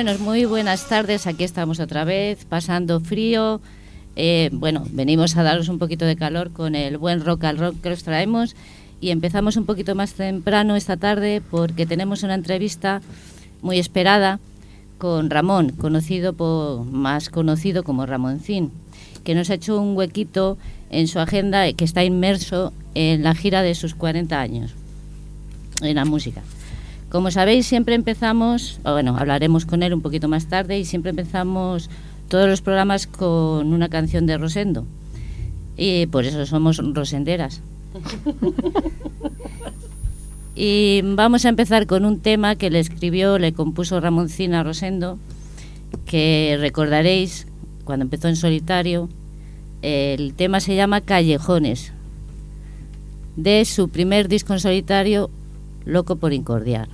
Bueno, muy buenas tardes, aquí estamos otra vez, pasando frío. Venimos a daros un poquito de calor con el buen rock al rock que os traemos y empezamos un poquito más temprano esta tarde porque tenemos una entrevista muy esperada con Ramón, más conocido como Ramoncín, que nos ha hecho un huequito en su agenda, que está inmerso en la gira de sus 40 años en la música. Como sabéis, siempre empezamos, hablaremos con él un poquito más tarde, y siempre empezamos todos los programas con una canción de Rosendo. Y por eso somos rosenderas. Y vamos a empezar con un tema que le compuso Ramoncín a Rosendo, que recordaréis cuando empezó en solitario. El tema se llama Callejones, de su primer disco en solitario, Loco por Incordiar.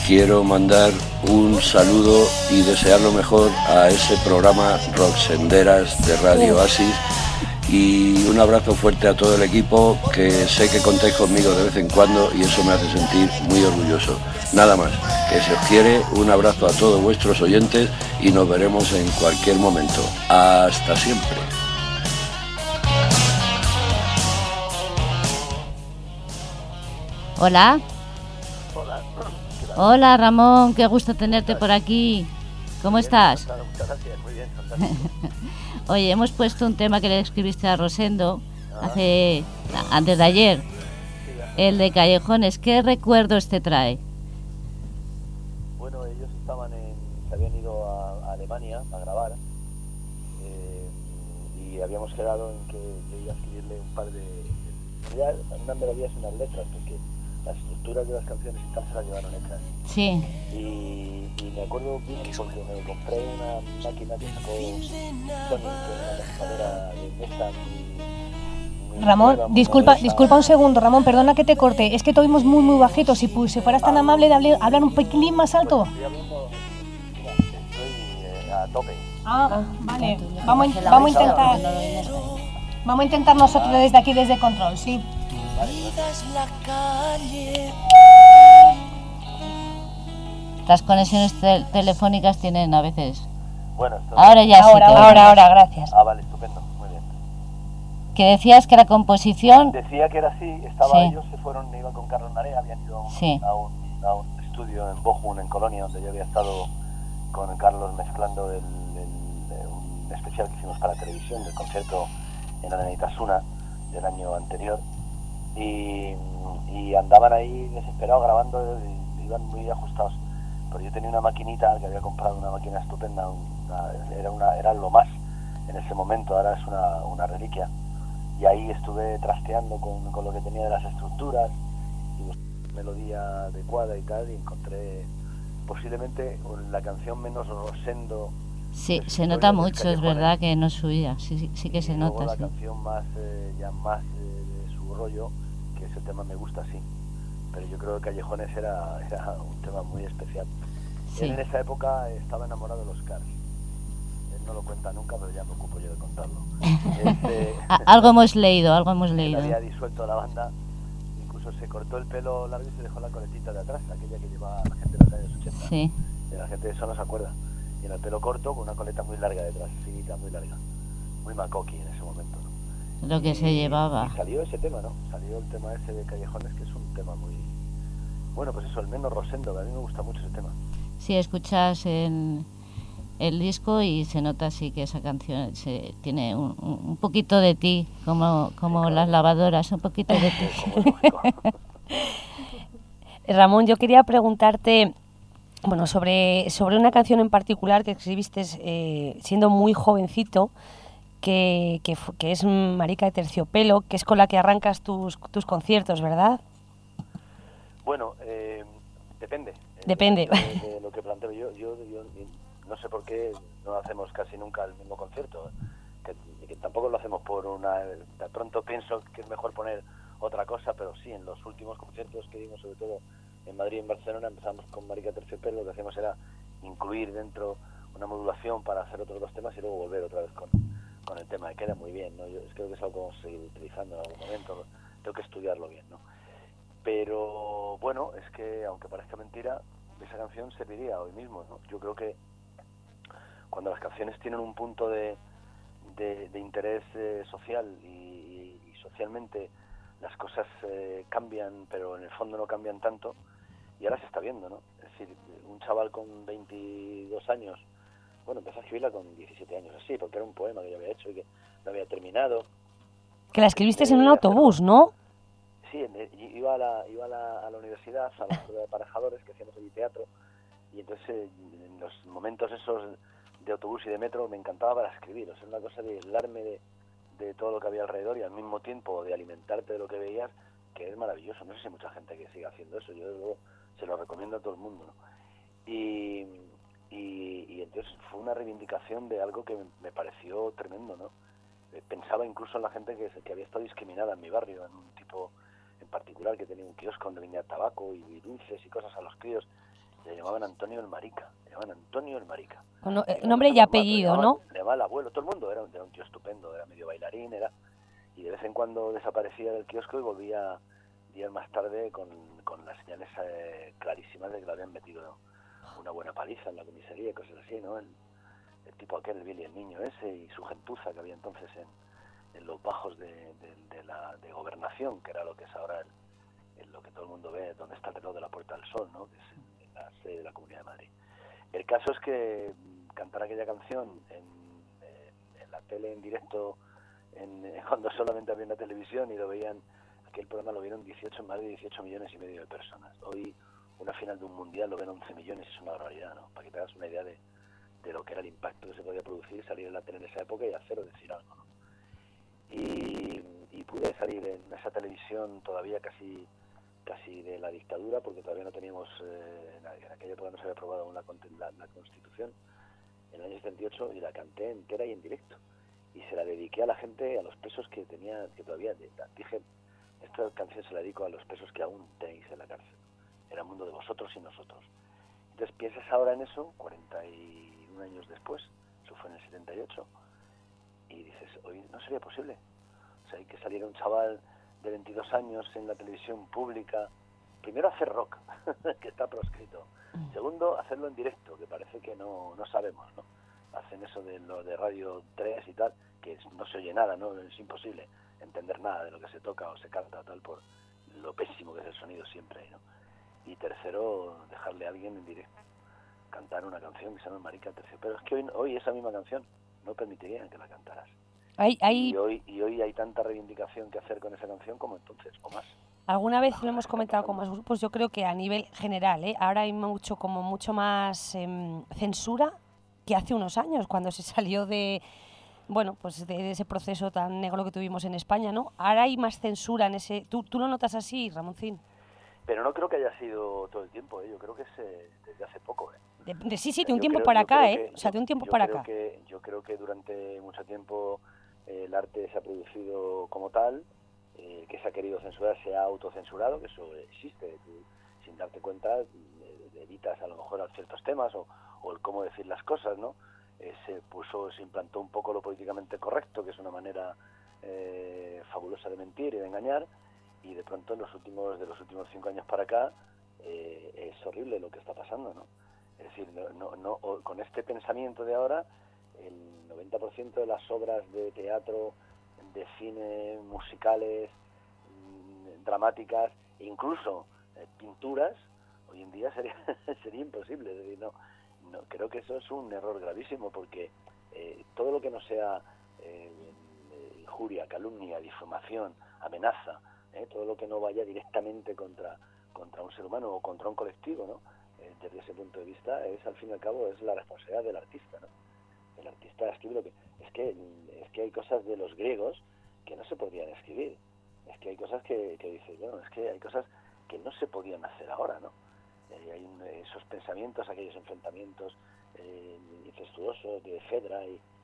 quiero mandar un saludo y desear lo mejor a ese programa Rocksenderas de Radio Oasis, y un abrazo fuerte a todo el equipo, que sé que contéis conmigo de vez en cuando y eso me hace sentir muy orgulloso. Nada más, que se os quiere, un abrazo a todos vuestros oyentes y nos veremos en cualquier momento. Hasta siempre. Hola. Hola. Hola Ramón, qué gusto tenerte por aquí. ¿Cómo estás? Muchas gracias, muy bien, fantástico. Oye, hemos puesto un tema que le escribiste a Rosendo antes de ayer, el de Callejones. ¿Qué recuerdos te trae? Bueno, ellos se habían ido a Alemania a grabar, y habíamos quedado en que yo iba a escribirle un par de unas melodías y unas letras, porque las estructuras de las canciones y tal se las llevaron hechas. Sí. Y me acuerdo bien porque me compré una máquina que sacó Sony, que era una mezcladora de Nissan. Ramón, disculpa un segundo, Ramón, perdona que te corte. Es que te oímos muy bajito. Si fueras tan amable de hablar un pelín más alto. Estoy hablando, mira, estoy a tope. Vale. Vamos a intentar nosotros desde aquí, desde control, sí. Las conexiones telefónicas tienen a veces. Bueno, ahora, gracias. Vale, estupendo, muy bien. Que decías que la composición... Decía que era así, ellos se fueron, iban con Carlos Narea, habían ido a un estudio en Bochum, en Colonia, donde yo había estado con Carlos mezclando un especial que hicimos para televisión, del concierto en la Itasuna del año anterior, y andaban ahí desesperados grabando, y iban muy ajustados. Pero yo tenía una maquinita, que había comprado una máquina estupenda, era lo más en ese momento, ahora es una reliquia, y ahí estuve trasteando con lo que tenía de las estructuras y busqué una melodía adecuada y tal, y encontré posiblemente la canción menos Rosendo. Sí, se nota mucho, es verdad que no es suya, sí que se nota. La canción más de su rollo, que ese tema me gusta, sí, pero yo creo que Callejones era un tema muy especial. Sí. Él en esa época estaba enamorado de los Cars. Él no lo cuenta nunca, pero ya me ocupo yo de contarlo. Algo hemos leído. Él había disuelto la banda, incluso se cortó el pelo largo y se dejó la coletita de atrás, aquella que llevaba la gente de los años 80. Sí. Y la gente de eso no se acuerda. Y en el pelo corto con una coleta muy larga detrás, finita, muy larga. Muy macoqui en ese momento, ¿no? Lo que se llevaba. Y salió ese tema, ¿no? Salió el tema ese de Callejones, que es un tema muy... Bueno, pues eso, el menos Rosendo, que a mí me gusta mucho ese tema. Sí, escuchas el disco y se nota así que esa canción tiene un poquito de ti, como sí, las lavadoras, un poquito de ti. Ramón, yo quería preguntarte, bueno, sobre una canción en particular que escribiste siendo muy jovencito, que es Marica de Terciopelo, que es con la que arrancas tus conciertos, ¿verdad? Bueno, depende. Depende. De lo que planteo yo no sé por qué no hacemos casi nunca el mismo concierto, que tampoco lo hacemos por de pronto pienso que es mejor poner otra cosa, pero sí, en los últimos conciertos que dimos, sobre todo en Madrid y en Barcelona, empezamos con Marica Terciopelo. Lo que hacíamos era incluir dentro una modulación para hacer otros dos temas y luego volver otra vez con el tema, que queda muy bien, ¿no? Yo creo que es algo que vamos a seguir utilizando en algún momento, tengo que estudiarlo bien, ¿no? Pero bueno, es que aunque parezca mentira, esa canción serviría hoy mismo, ¿no? Yo creo que cuando las canciones tienen un punto de interés social y socialmente las cosas cambian, pero en el fondo no cambian tanto, y ahora se está viendo, ¿no? Es decir, un chaval con 22 años, bueno, empezó a escribirla con 17 años, así, porque era un poema que yo había hecho y que no había terminado. Que la escribiste en un autobús, ¿no? Sí, iba a la universidad, a la escuela de aparejadores, que hacíamos allí teatro, y entonces en los momentos esos de autobús y de metro me encantaba para escribir, o sea, una cosa de aislarme de todo lo que había alrededor y al mismo tiempo de alimentarte de lo que veías, que es maravilloso. No sé si hay mucha gente que siga haciendo eso, yo desde luego se lo recomiendo a todo el mundo, ¿no? Y entonces fue una reivindicación de algo que me pareció tremendo, ¿no? Pensaba incluso en la gente que había estado discriminada en mi barrio, en un tipo en particular que tenía un kiosco donde vendía tabaco y dulces y cosas a los críos, Le llamaban Antonio el Marica, Con nombre y apellido, ¿no? Le llamaba el abuelo, todo el mundo, era un tío estupendo, era medio bailarín, y de vez en cuando desaparecía del kiosco y volvía días más tarde con las señales clarísimas de que le habían metido una buena paliza en la comisaría y cosas así, ¿no? El tipo aquel, el Billy, el niño ese, y su gentuza que había entonces en los bajos de Gobernación, que era lo que es ahora lo que todo el mundo ve, donde está el reloj de la Puerta del Sol, ¿no? Que es en la sede de la Comunidad de Madrid. El caso es que cantar aquella canción en la tele en directo, cuando solamente había una televisión y lo veían, aquel programa lo vieron más de 18 millones y medio de personas. Hoy una final de un mundial lo ven 11 millones, es una barbaridad, ¿no? Para que te hagas una idea de lo que era el impacto que se podía producir, salir en la tele en esa época y hacer o decir algo, ¿no? Y pude salir en esa televisión todavía casi de la dictadura, porque todavía no teníamos, en aquella época no se había aprobado aún la Constitución, en el año 78, y la canté entera y en directo. Y se la dediqué a la gente, a los presos que todavía, dije, esta canción se la dedico a los presos que aún tenéis en la cárcel. Era el mundo de vosotros y nosotros. Entonces piensas ahora en eso, 41 años después, eso fue en el 78, y dices, hoy no sería posible. O sea, hay que salir un chaval de 22 años en la televisión pública, primero hacer rock, que está proscrito. Segundo, hacerlo en directo, que parece que no sabemos, ¿no? Hacen eso de lo de Radio 3 y tal, que no se oye nada, ¿no? Es imposible entender nada de lo que se toca o se canta, tal, por lo pésimo que es el sonido siempre, ¿no? Y tercero, dejarle a alguien en directo cantar una canción que se llama Marica Terciopelo. Es que hoy esa misma canción no permitirían que la cantaras. Y hoy hay tanta reivindicación que hacer con esa canción como entonces, o más. Alguna vez lo hemos comentado con más grupos, yo creo que a nivel general, ahora hay mucho más censura que hace unos años, cuando se salió de ese proceso tan negro que tuvimos en España, ¿no? Ahora hay más censura en ese... ¿Tú lo notas así, Ramoncín? Pero no creo que haya sido todo el tiempo, yo creo que es desde hace poco. Sí, de un tiempo para acá, O sea, de un tiempo para acá. Yo creo que durante mucho tiempo el arte se ha producido como tal, que se ha querido censurar, se ha autocensurado, que eso existe. Tú, sin darte cuenta, evitas a lo mejor ciertos temas o el cómo decir las cosas, ¿no? Se implantó un poco lo políticamente correcto, que es una manera fabulosa de mentir y de engañar, y de pronto de los últimos 5 años para acá es horrible lo que está pasando, ¿no? Es decir, con este pensamiento de ahora, el 90% de las obras de teatro, de cine, musicales, dramáticas, incluso pinturas, hoy en día sería imposible. Es decir, no, creo que eso es un error gravísimo, porque todo lo que no sea injuria, calumnia, difamación, amenaza, todo lo que no vaya directamente contra un ser humano o contra un colectivo, ¿no? Desde ese punto de vista, al fin y al cabo es la responsabilidad del artista, ¿no? El artista escribe lo que... Es que hay cosas de los griegos que no se podían escribir. Es que hay cosas que dices, bueno, es que hay cosas que no se podían hacer ahora, ¿no? Hay esos pensamientos, aquellos enfrentamientos incestuosos de Fedra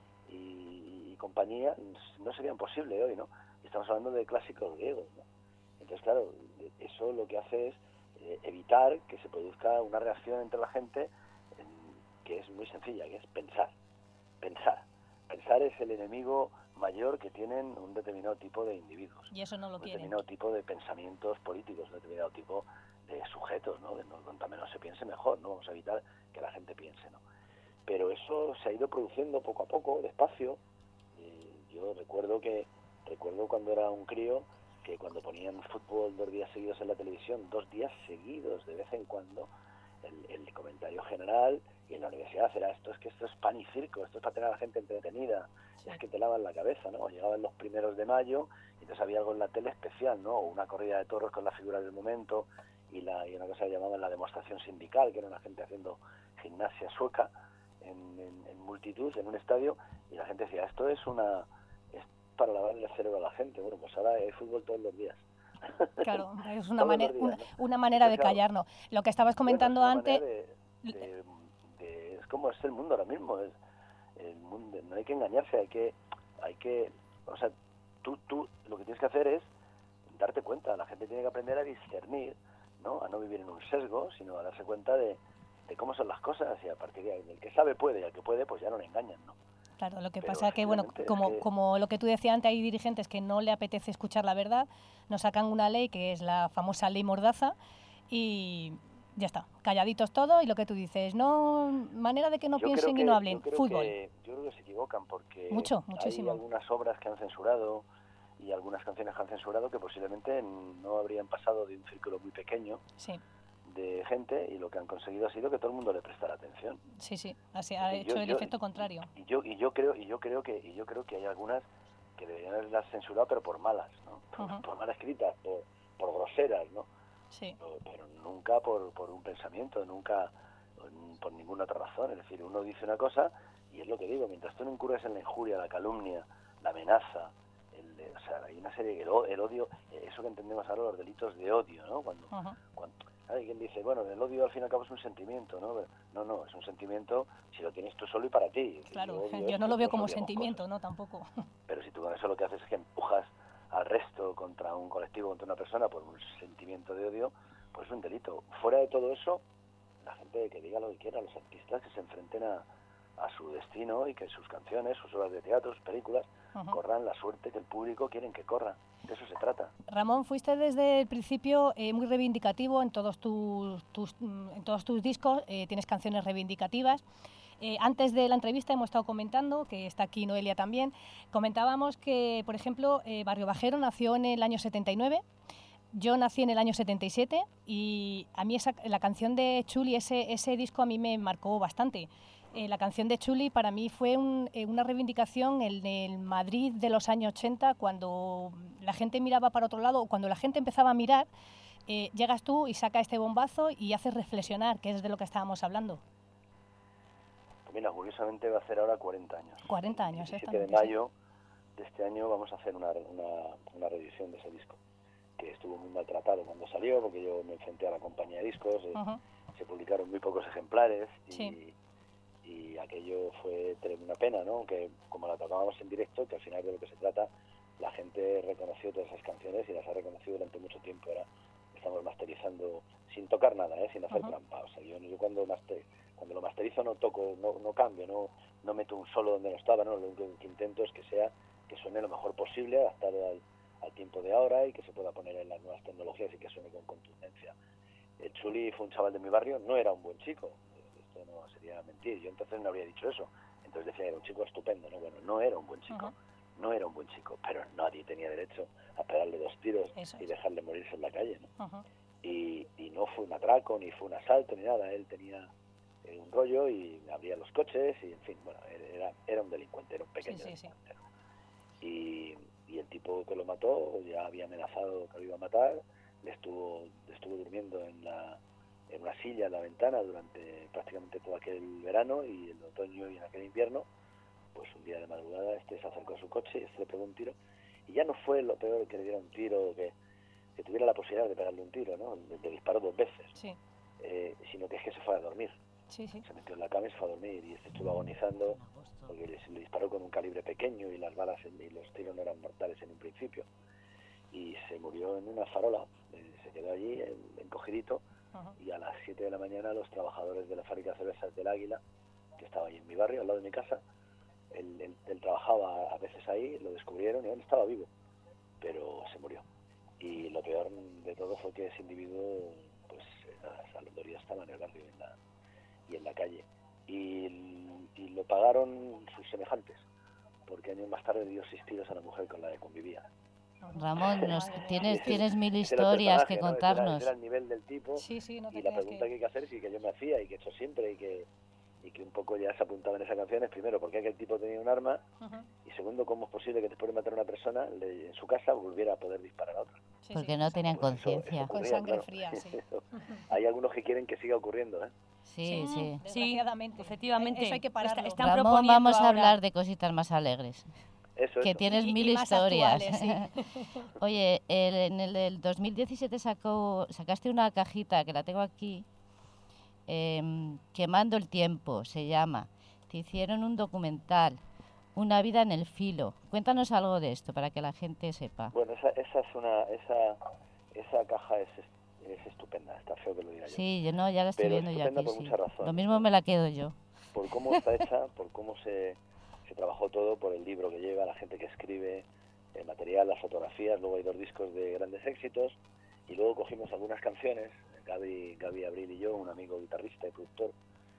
y compañía, no serían posibles hoy, ¿no? Estamos hablando de clásicos griegos, ¿no? Entonces, claro, eso lo que hace es evitar que se produzca una reacción entre la gente que es muy sencilla, que es pensar. Pensar es el enemigo mayor que tienen un determinado tipo de individuos. Y eso no lo quieren. Un determinado tipo de pensamientos políticos, un determinado tipo de sujetos, ¿no? Cuanto menos se piense, mejor, ¿no? Vamos a evitar que la gente piense, ¿no? Pero eso se ha ido produciendo poco a poco, despacio. Yo recuerdo cuando era un crío, que cuando ponían fútbol 2 días seguidos en la televisión, 2 días seguidos, de vez en cuando, el comentario general y en la universidad era esto es pan y circo, esto es para tener a la gente entretenida, sí. Es que te lavan la cabeza, ¿no? Llegaban los 1 de mayo y entonces había algo en la tele especial, ¿no? O una corrida de toros con la figura del momento y una cosa que llamaban la demostración sindical, que era una gente haciendo gimnasia sueca en multitud, en un estadio, y la gente decía, esto es para lavarle el cerebro a la gente. Bueno, pues ahora hay fútbol todos los días. Claro, es una manera de callarnos. Lo que estabas comentando antes... es como es el mundo ahora mismo. El mundo, no hay que engañarse, hay que o sea, tú lo que tienes que hacer es darte cuenta. La gente tiene que aprender a discernir, ¿no? A no vivir en un sesgo, sino a darse cuenta de cómo son las cosas, y a partir de ahí, el que sabe puede, y al que puede, pues ya no le engañan, ¿no? Claro, lo que Pero pasa que, bueno, efectivamente, como lo que tú decías antes, hay dirigentes que no le apetece escuchar la verdad, nos sacan una ley que es la famosa ley Mordaza y ya está, calladitos todos y lo que tú dices, no manera de que no piensen y no hablen. Fútbol. Yo creo que se equivocan porque Muchísimo. hay algunas obras que han censurado y algunas canciones que han censurado que posiblemente no habrían pasado de un círculo muy pequeño. Sí. De gente, y lo que han conseguido ha sido que todo el mundo le prestara atención. Sí, así ha hecho el efecto contrario. Y yo creo que hay algunas que deberían haberlas censurado, pero por malas, ¿no? Por mal escritas, por groseras, ¿no? Sí. Pero nunca por un pensamiento, nunca por ninguna otra razón. Es decir, uno dice una cosa y es lo que digo, mientras tú no incurres en la injuria, la calumnia, la amenaza, o sea, hay una serie, el odio, eso que entendemos ahora, los delitos de odio, ¿no? Cuando hay quien dice, bueno, el odio al fin y al cabo es un sentimiento, ¿no? No, es un sentimiento si lo tienes tú solo y para ti. Claro, yo no lo veo como sentimiento, ¿no? Tampoco. Pero si tú con eso lo que haces es que empujas al resto contra un colectivo, contra una persona por un sentimiento de odio, pues es un delito. Fuera de todo eso, la gente que diga lo que quiera, los artistas que se enfrenten a su destino y que sus canciones, sus obras de teatro, sus películas, corran la suerte que el público quiere que corra. De eso se trata. Ramón, fuiste desde el principio muy reivindicativo en todos tus discos, tienes canciones reivindicativas. Antes de la entrevista hemos estado comentando, que está aquí Noelia también, comentábamos que, por ejemplo, Barrio Bajero nació en el año 79, yo nací en el año 77 y a mí la canción de Chuli, ese disco a mí me marcó bastante. La canción de Chuli para mí fue una reivindicación en el Madrid de los años 80, cuando la gente miraba para otro lado, o cuando la gente empezaba a mirar, llegas tú y sacas este bombazo y haces reflexionar, que es de lo que estábamos hablando. Mira, curiosamente va a hacer ahora 40 años. 40 años, el 17 de mayo de este año vamos a hacer una reedición de ese disco, que estuvo muy maltratado cuando salió, porque yo me enfrenté a la compañía de discos, se publicaron muy pocos ejemplares y aquello fue una pena, ¿no? Que como la tocábamos en directo, que al final de lo que se trata, la gente reconoció todas esas canciones y las ha reconocido durante mucho tiempo. Ahora estamos masterizando sin tocar nada, sin hacer trampa. O sea, yo cuando lo masterizo no toco, no cambio, no meto un solo donde no estaba, ¿no? Lo único que intento es que suene lo mejor posible, adaptado al tiempo de ahora y que se pueda poner en las nuevas tecnologías y que suene con contundencia. El Chuli fue un chaval de mi barrio, no era un buen chico, esto no sería mentir, yo entonces no habría dicho eso, entonces decía que era un chico estupendo, ¿no? Bueno, no era un buen chico, pero nadie tenía derecho a pegarle 2 tiros y dejarle morirse en la calle, ¿no? Y no fue un atraco, ni fue un asalto, ni nada, él tenía un rollo y abría los coches y, en fin, bueno, era un delincuente, era un pequeño delincuente, ¿no? Y el tipo que lo mató ya había amenazado que lo iba a matar, le estuvo durmiendo en una silla en la ventana durante prácticamente todo aquel verano y el otoño y en aquel invierno. Pues un día de madrugada se acercó a su coche y le pegó un tiro, y ya no fue lo peor que le diera un tiro, que tuviera la posibilidad de pegarle un tiro, ¿no? Le disparó 2 veces, sino que es que se fue a dormir. Se metió en la cama y se fue a dormir, y estuvo agonizando porque le disparó con un calibre pequeño y las balas y los tiros no eran mortales en un principio, y se murió en una farola, se quedó allí encogidito, y a las 7 de la mañana los trabajadores de la fábrica de cervezas del Águila, que estaba ahí en mi barrio, al lado de mi casa, él trabajaba a veces ahí, lo descubrieron y él estaba vivo, pero se murió. Y lo peor de todo fue que ese individuo, pues las alodorías estaban en el barrio y en la calle, y lo pagaron sus semejantes, porque años más tarde dio 6 tiros a la mujer con la que convivía. Ramón, tienes 1000 historias que contarnos. Ese era el nivel del tipo, no te y la pregunta que hay que hacer, sí, que yo me hacía y que he hecho siempre, y que un poco ya se apuntaba en esas canciones, primero, porque aquel tipo tenía un arma, y segundo, cómo es posible que después de matar a una persona en su casa volviera a poder disparar a otra. Porque no tenían conciencia. Con sangre fría, Hay algunos que quieren que siga ocurriendo, ¿eh? Sí. Desgraciadamente. Efectivamente. Eso hay que pararlo. Ramón, vamos a hablar de cositas más alegres. Eso. Tienes 1000 historias. Oye, en el 2017 sacaste una cajita que la tengo aquí, Quemando el tiempo se llama. Te hicieron un documental, Una vida en el filo. Cuéntanos algo de esto para que la gente sepa. Bueno, esa caja es estupenda, está feo que lo diga diría yo. Sí, yo no, ya la estoy Pero viendo yo estupenda aquí, por sí. muchas razones. Lo mismo me la quedo yo. Por cómo está hecha, por cómo se trabajó todo, por el libro que lleva, la gente que escribe, el material, las fotografías. Luego hay 2 discos de grandes éxitos y luego cogimos algunas canciones, Gaby Abril y yo, un amigo guitarrista y productor,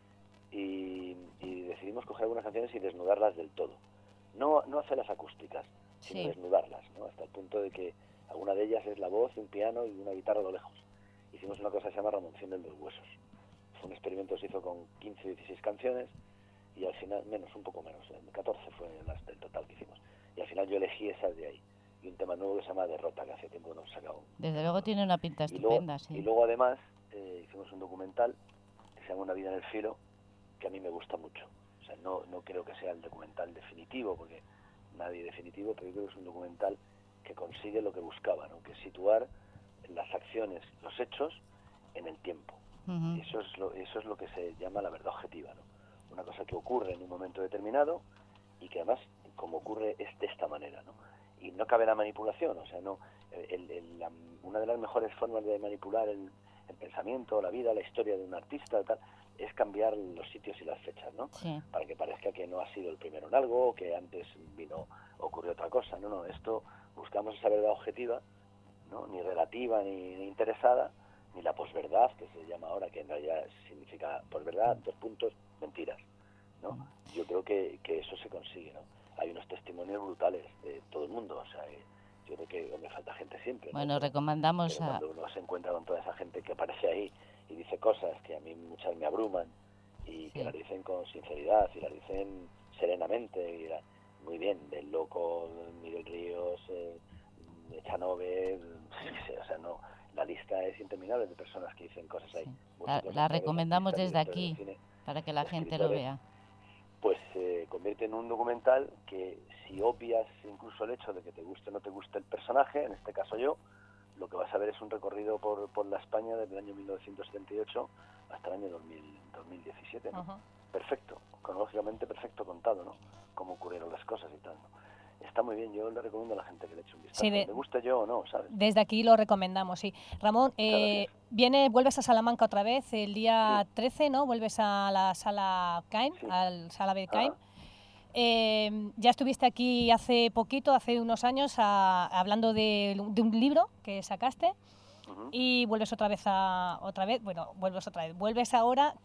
y decidimos coger algunas canciones y desnudarlas del todo. No hacerlas acústicas, sino Sí. desnudarlas, ¿no? Hasta el punto de que alguna de ellas es la voz, un piano y una guitarra a lo lejos. Hicimos una cosa que se llama Ramoncín de los Huesos. Fue un experimento que se hizo con 15 o 16 canciones y al final, un poco menos, 14 fue las del total que hicimos. Y al final yo elegí esas de ahí. Y un tema nuevo que se llama Derrota, que hace tiempo no sacaba. Desde luego tiene una pinta Y estupenda, sí. luego además hicimos un documental que se llama Una vida en el filo, que a mí me gusta mucho. O sea, no creo que sea el documental definitivo, porque nadie es definitivo, pero yo creo que es un documental que consigue lo que buscaba, ¿no? Que es situar las acciones, los hechos en el tiempo. Uh-huh. Eso es lo que se llama la verdad objetiva, ¿no? Una cosa que ocurre en un momento determinado y que además, como ocurre, es de esta manera, ¿no? Y no cabe la manipulación, o sea, no. Una de las mejores formas de manipular el pensamiento, la vida, la historia de un artista, tal, es cambiar los sitios y las fechas, ¿no? Sí. Para que parezca que no ha sido el primero en algo, o que antes ocurrió otra cosa. No, esto buscamos esa verdad objetiva, ¿no? Ni relativa, ni interesada, ni la posverdad, que se llama ahora, que en realidad significa posverdad, 2 puntos, mentiras, ¿no? Yo creo que eso se consigue, ¿no? Hay unos testimonios brutales de todo el mundo, o sea, yo creo que me falta gente siempre, ¿no? Bueno, recomendamos pero cuando uno se encuentra con toda esa gente que aparece ahí y dice cosas que a mí muchas me abruman y que las dicen con sinceridad y las dicen serenamente, y muy bien, del Loco, Miguel Ríos, Echanove, o sea, no, la lista es interminable de personas que dicen cosas ahí. La recomendamos desde aquí, para que la gente lo vea. Pues se convierte en un documental que, si obvias incluso el hecho de que te guste o no te guste el personaje, en este caso yo, lo que vas a ver es un recorrido por la España desde el año 1978 hasta el año 2017, ¿no? Uh-huh. Perfecto, cronológicamente perfecto contado, ¿no? Cómo ocurrieron las cosas y tal, ¿no? Está muy bien, yo le recomiendo a la gente que le eche un vistazo, sí, le guste yo o no, ¿sabes? Desde aquí lo recomendamos, sí. Ramón, vuelves a Salamanca otra vez el día 13, ¿no? Vuelves a la Sala CAIM, sí. Al Sala B CAIM. Ya estuviste aquí hace poquito, hace unos años, hablando de un libro que sacaste. Uh-huh. Y vuelves vuelves ahora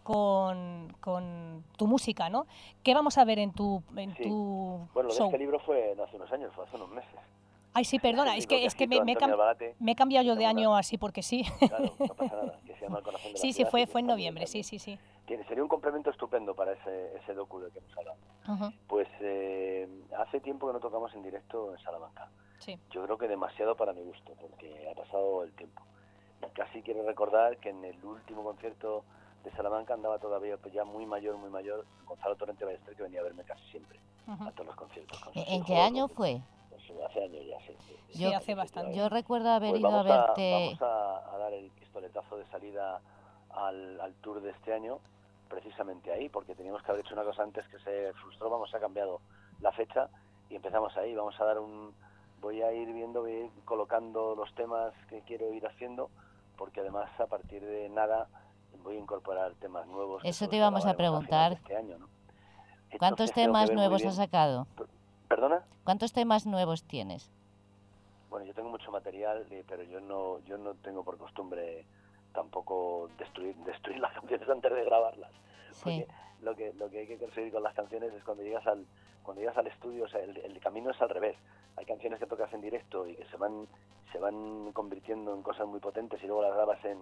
con tu música, ¿no? ¿Qué vamos a ver en tu Bueno, show? Este libro fue no hace unos años, fue hace unos meses. Ay, sí, perdona, es que me he cambiado yo de año así porque sí. Claro, no pasa nada, que se llama El corazón de la ciudad. Sí, fue en noviembre, sí. Sería un complemento estupendo para ese docu del que hemos hablado. Uh-huh. Pues hace tiempo que no tocamos en directo en Salamanca. Sí. Yo creo que demasiado para mi gusto, porque ha pasado el tiempo. Y casi quiero recordar que en el último concierto de Salamanca andaba todavía ya muy mayor, Gonzalo Torrente Ballester, que venía a verme casi siempre, uh-huh, a todos los conciertos. ¿En qué año fue? Hace años ya, sí. Sí, hace bastante. Yo recuerdo haber ido a verte... Vamos a dar el pistoletazo de salida al tour de este año, precisamente ahí, porque teníamos que haber hecho una cosa antes que se frustró, se ha cambiado la fecha y empezamos ahí. Voy a ir viendo, voy a ir colocando los temas que quiero ir haciendo, porque además a partir de nada voy a incorporar temas nuevos. Eso te íbamos a preguntar. Este año, ¿no? ¿Cuántos temas nuevos has sacado? ¿Perdona? ¿Cuántos temas nuevos tienes? Bueno, yo tengo mucho material, pero yo no tengo por costumbre tampoco destruir las canciones antes de grabarlas. Sí. Porque lo que hay que conseguir con las canciones es cuando llegas al estudio, o sea, el camino es al revés. Hay canciones que tocas en directo y que se van convirtiendo en cosas muy potentes y luego las grabas en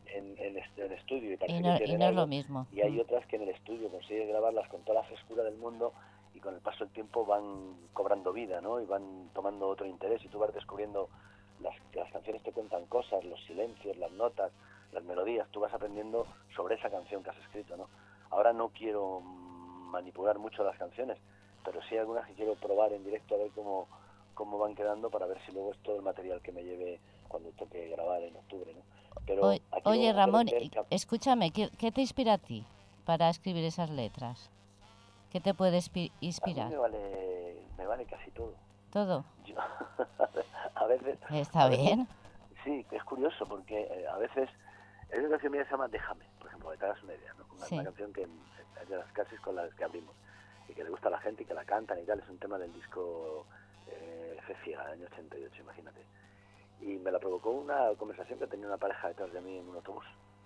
estudio y no es lo mismo. Y hay otras que en el estudio consigues grabarlas con toda la frescura del mundo y con el paso del tiempo van cobrando vida, ¿no? Y van tomando otro interés y tú vas descubriendo las canciones te cuentan cosas, los silencios, las notas, las melodías, tú vas aprendiendo sobre esa canción que has escrito, ¿no? Ahora no quiero manipular mucho las canciones, pero sí hay algunas que quiero probar en directo a ver cómo van quedando para ver si luego es todo el material que me lleve cuando toque grabar en octubre, ¿no? Pero oye, Ramón, escúchame, ¿qué te inspira a ti para escribir esas letras? ¿Qué te puede inspirar? A mí me vale casi todo. ¿Todo? A veces... ¿Está bien? Sí, es curioso porque a veces Hay una canción mía que se llama Déjame, por ejemplo, que te hagas una idea, ¿no? Una canción que es de las casi con las que abrimos y que le gusta a la gente y que la cantan y tal. Es un tema del disco Fe Ciega, del año 88, imagínate. Y me la provocó una conversación que tenía una pareja detrás de mí en un autobús.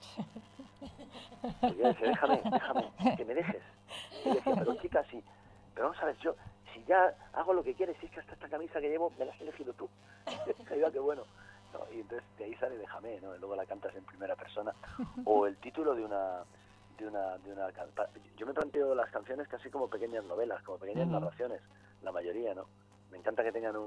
Y yo decía, déjame, que me dejes. Y decía, pero chica, sí, pero vamos a ver, yo, si ya hago lo que quieres, si es que hasta esta camisa que llevo me la has elegido tú. Y yo, qué bueno. No, y entonces de ahí sale Déjame, ¿no? Y luego la cantas en primera persona. O el título de una yo me planteo las canciones casi como pequeñas novelas, como pequeñas narraciones, la mayoría, ¿no? Me encanta que tengan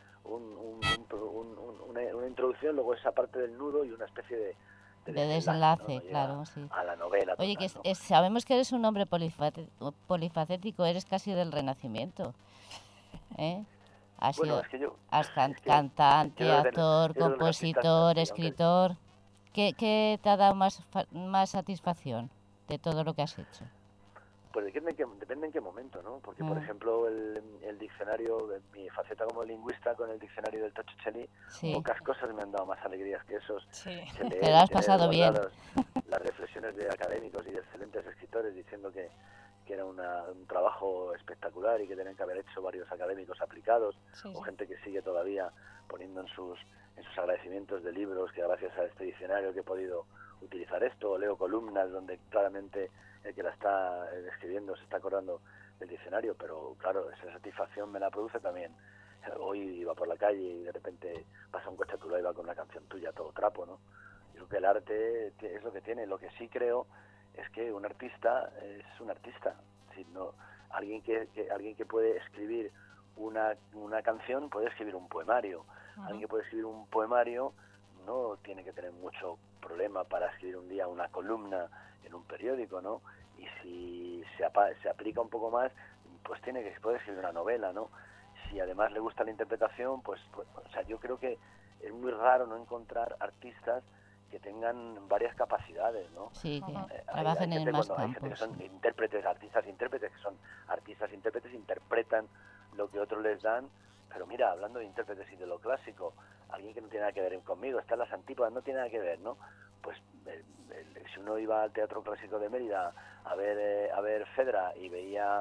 una introducción, luego esa parte del nudo y una especie de desenlace, ¿no? claro, sí. A la novela. Oye, total, que ¿no? sabemos que eres un hombre polifacético, eres casi del Renacimiento, ¿eh? Has Bueno, sido es que yo... cantante, yo actor, de los compositor, artistas, escritor. ¿Qué te ha dado más satisfacción de todo lo que has hecho? Pues depende en qué momento, ¿no? Porque, por ejemplo, el diccionario, mi faceta como lingüista con el diccionario del Tocho Chelí, pocas cosas me han dado más alegrías que esos. Te lo has pasado bien. Las reflexiones de académicos y de excelentes escritores diciendo que era un trabajo espectacular y que tenían que haber hecho varios académicos aplicados, o gente que sigue todavía poniendo en sus agradecimientos de libros que gracias a este diccionario que he podido utilizar esto, o leo columnas donde claramente el que la está escribiendo se está acordando del diccionario, pero claro, esa satisfacción me la produce también. Hoy iba por la calle y de repente pasa un coche a tu lado y va con una canción tuya todo trapo, ¿no? Yo creo que el arte es lo que tiene. Lo que sí creo es que un artista es un artista. Si no, alguien que puede escribir una canción puede escribir un poemario. Alguien que puede escribir un poemario no tiene que tener mucho problema para escribir un día una columna en un periódico, ¿no? Y si se aplica un poco más, pues puede escribir una novela, ¿no? Si además le gusta la interpretación, pues o sea, yo creo que es muy raro no encontrar artistas que tengan varias capacidades, ¿no? Sí, que trabajen en más campos. Hay gente que son intérpretes, intérpretes, que son intérpretes, interpretan lo que otros les dan. Pero mira, hablando de intérpretes y de lo clásico, alguien que no tiene nada que ver conmigo, está en las antípodas, no tiene nada que ver, ¿no? Pues si uno iba al Teatro Clásico de Mérida a ver Fedra y veía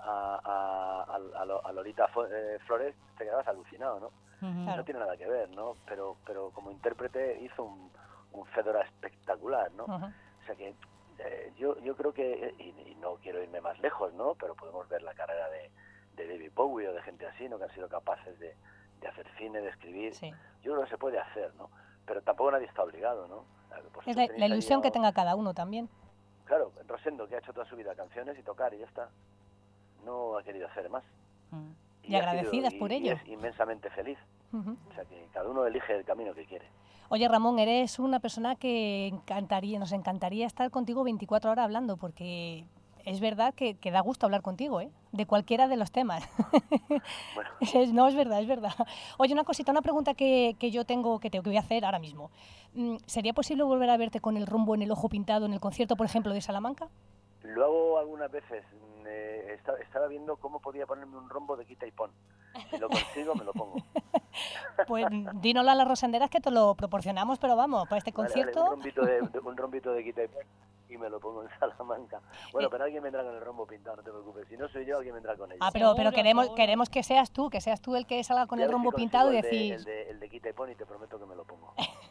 a Lolita Flores, te quedabas alucinado, ¿no? No tiene nada que ver, ¿no? Pero como intérprete hizo un Fedra espectacular, ¿no? O sea que yo creo que, y no quiero irme más lejos, ¿no? Pero podemos ver la carrera de David Bowie o de gente así, ¿no? Que han sido capaces de hacer cine, de escribir. Yo creo que se puede hacer, ¿no? Pero tampoco nadie está obligado, ¿no? Pues es la ilusión que tenga cada uno también. Claro, Rosendo, que ha hecho toda su vida canciones y tocar y ya está. No ha querido hacer más. Y agradecidas por ello. Y es inmensamente feliz. O sea que cada uno elige el camino que quiere. Oye, Ramón, eres una persona que nos encantaría estar contigo 24 horas hablando, porque es verdad que da gusto hablar contigo, ¿eh? De cualquiera de los temas. Bueno. No, es verdad. Oye, una pregunta que yo tengo, que voy a hacer ahora mismo. ¿Sería posible volver a verte con el rombo en el ojo pintado en el concierto, por ejemplo, de Salamanca? Lo hago algunas veces. Estaba viendo cómo podía ponerme un rombo de quita y pon. Si lo consigo, me lo pongo. Pues dínoslo a las rosenderas que te lo proporcionamos, pero vamos, para este concierto... Vale, un rombito de quita y pon y me lo pongo en Salamanca. Bueno, pero alguien vendrá con el rombo pintado, no te preocupes. Si no soy yo, alguien vendrá con ello. Pero queremos que seas tú el que salga con el rombo pintado y decís... El de quita y pon y te prometo que me lo pongo.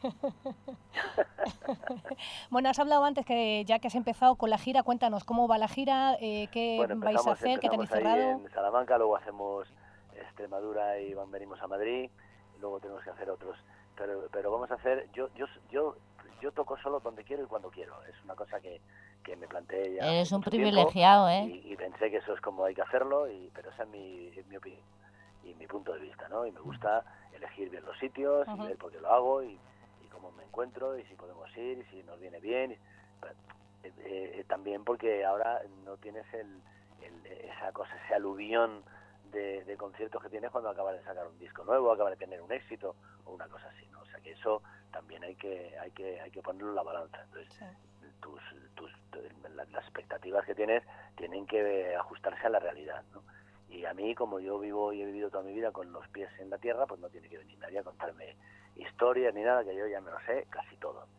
Bueno, has hablado antes que ya que has empezado con la gira, cuéntanos cómo va la gira, qué vais a hacer, qué tenéis cerrado. En Salamanca, luego hacemos Extremadura y venimos a Madrid, luego tenemos que hacer otros, pero vamos a hacer, yo toco solo donde quiero y cuando quiero, es una cosa que me planteé ya. Eres un privilegiado, y pensé que eso es como hay que hacerlo, pero esa es mi opinión y mi punto de vista, ¿no? Y me gusta elegir bien los sitios y ver por qué lo hago y cómo me encuentro y si podemos ir y si nos viene bien. También porque ahora no tienes esa cosa, ese aluvión de conciertos que tienes cuando acabas de sacar un disco nuevo, acabas de tener un éxito o una cosa así, ¿no? O sea que eso también hay que ponerlo en la balanza. Entonces, las expectativas que tienes tienen que ajustarse a la realidad, ¿no? Y a mí, como yo vivo y he vivido toda mi vida con los pies en la tierra, pues no tiene que venir nadie a contarme historias ni nada, que yo ya me lo sé casi todo.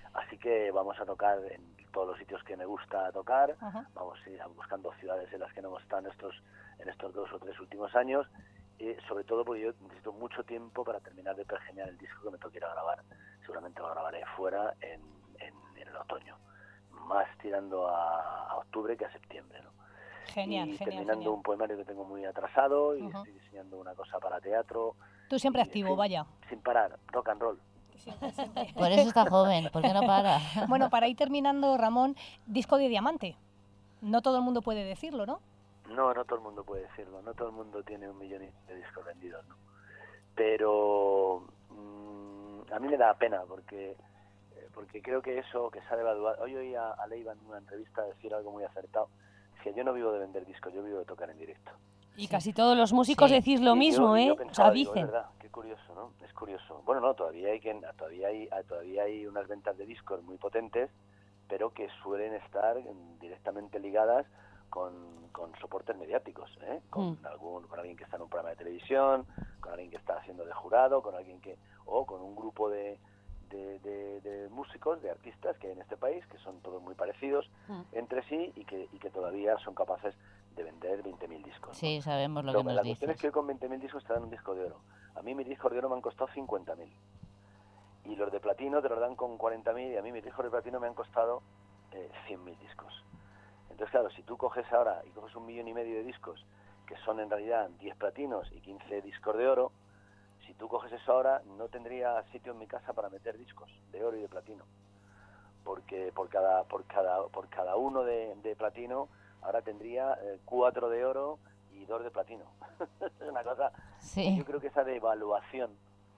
Así que vamos a tocar en todos los sitios que me gusta tocar. Ajá. Vamos a ir buscando ciudades en las que no hemos estado en estos 2 o 3 últimos años. Sobre todo porque yo necesito mucho tiempo para terminar de pergeñar el disco que me toque ir a grabar. Seguramente lo grabaré fuera en el otoño, más tirando a octubre que a septiembre, ¿no? Genial, y genial, terminando genial. un poemario que tengo muy atrasado y Ujú. estoy diseñando una cosa para teatro. Tú siempre Y, activo, en fin, vaya. sin parar, rock and roll. Siempre, siempre. Por eso está joven, ¿por qué no para? Bueno, para ir terminando, Ramón, disco de diamante. No todo el mundo puede decirlo, ¿no? No todo el mundo puede decirlo, no todo el mundo tiene 1 millón de discos vendidos, ¿no? Pero a mí me da pena porque creo que eso que se ha devaluado. Hoy oí a Leiva en una entrevista decir algo muy acertado. Decía, yo no vivo de vender discos, yo vivo de tocar en directo. Y casi todos los músicos Sí. decís lo Y mismo, yo ¿eh? pensaba, O sea, digo, dicen. es verdad, qué curioso, ¿no? Es curioso. Bueno, no, todavía hay unas ventas de discos muy potentes, pero que suelen estar directamente ligadas con soportes mediáticos, ¿eh? Con alguien que está en un programa de televisión, con alguien que está haciendo de jurado, con un grupo de músicos, de artistas que hay en este país, que son todos muy parecidos entre sí y que todavía son capaces de vender 20.000 discos, ¿no? Sí, sabemos lo que nos La cuestión es dices. que hoy con 20.000 discos te dan un disco de oro. A mí mis discos de oro me han costado 50.000. Y los de platino te los dan con 40.000 y a mí mis discos de platino me han costado 100.000 discos. Entonces, claro, si tú coges ahora y coges 1,5 millones de discos, que son en realidad 10 platinos y 15 discos de oro, si tú coges eso ahora, no tendría sitio en mi casa para meter discos de oro y de platino. Porque por cada uno de platino, ahora tendría 4 de oro y 2 de platino. Es una cosa... Sí. Yo creo que esa devaluación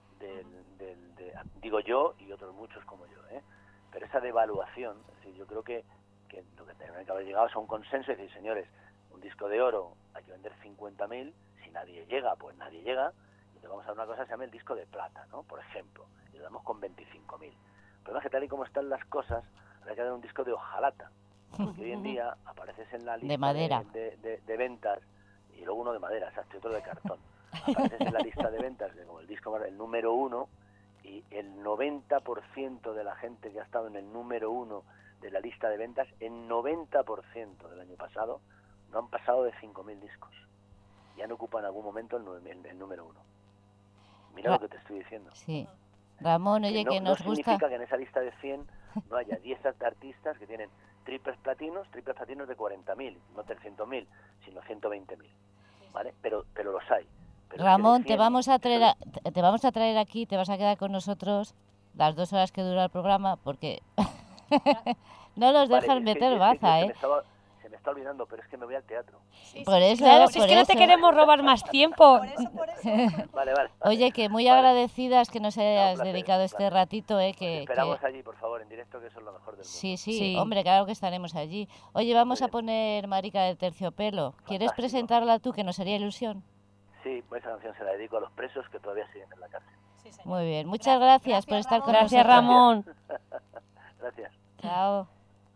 digo yo y otros muchos como yo, pero esa devaluación, es decir, yo creo que lo que tenemos que haber llegado es a un consenso y decir, señores, un disco de oro hay que vender 50.000, si nadie llega, pues nadie llega, y te vamos a dar una cosa que se llama el disco de plata, ¿no? Por ejemplo, y lo damos con 25.000. Pero es que tal y como están las cosas, hay que dar un disco de hojalata, porque hoy en día apareces en la lista De madera. de ventas, y luego uno de madera, exacto, y otro de cartón. Apareces en la lista de ventas de como el disco, el número 1, y el 90% de la gente que ha estado en el número 1 de la lista de ventas, el 90% del año pasado, no han pasado de 5.000 discos. Ya no ocupan en algún momento el número 1. Mira lo que te estoy diciendo. Sí. Ramón, oye, que no nos gusta... significa que en esa lista de 100 no haya 10 artistas que tienen triples platinos de 40.000, no 300.000, sino 120.000, ¿vale? Pero los hay. Pero Ramón, es que de 100, te vamos a traer aquí, te vas a quedar con nosotros las 2 horas que dura el programa, porque no nos Vale, dejan es que meter baza, ¿eh? Se me está olvidando, pero es que me voy al teatro. Por eso, Claro, si por es que no te eso. queremos robar más tiempo. Por eso. Vale. Oye, que muy Vale. agradecidas que nos hayas placer, dedicado un este placer. ratito, Pues que esperamos allí, por favor, en directo, que eso es lo mejor del mundo. Sí, Sí. hombre, claro que estaremos allí. Oye, vamos Muy a poner Marica de Terciopelo. ¿Quieres Fantástico. presentarla tú, que nos haría ilusión? Sí, pues esa canción se la dedico a los presos que todavía siguen en la cárcel. Sí, señor. Muy bien, muchas gracias por estar con Gracias, nosotros. Ramón. Gracias. Chao.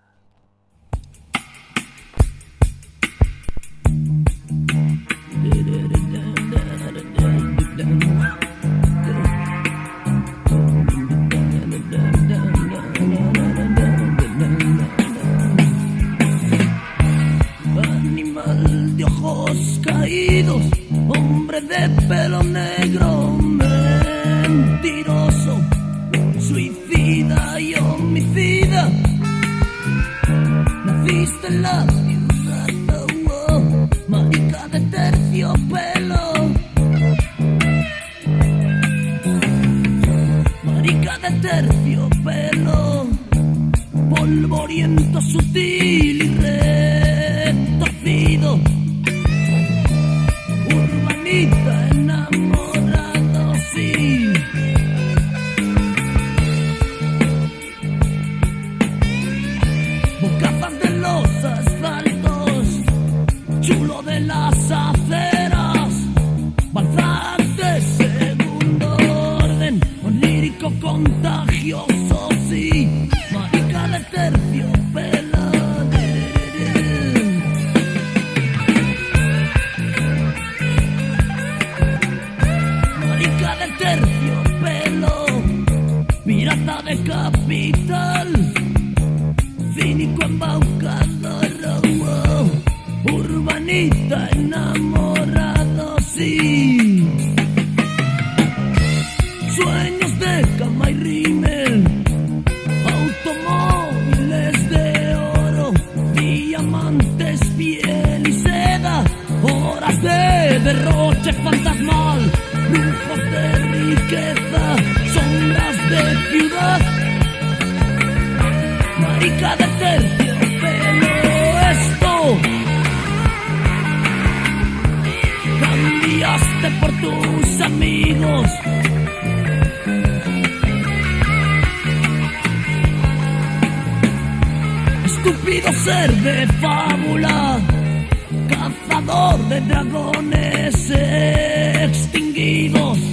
Animal de ojos caídos, hombre de pelo negro, mentiroso, suicida y homicida. Naciste en la ciudad, marica de terciopelo, marica de terciopelo, polvoriento, sutil y retorcido, urbanita enamorado, sí. Bocazas de los asfaltos, chulo de las aceras, Balzac de segundo orden, un lírico contagioso, sí. Marica de terciopelo, cínico embaucador, urbanita enamorado, sí. Sueños de cama y rímel, automóviles de oro, diamantes, piel y seda, horas de derroche fantasmal, lujos de riqueza, sombras de ciudad, marica de terciopelo, esto cambiaste por tus amigos. Estúpido ser de fábula, cazador de dragones extinguidos,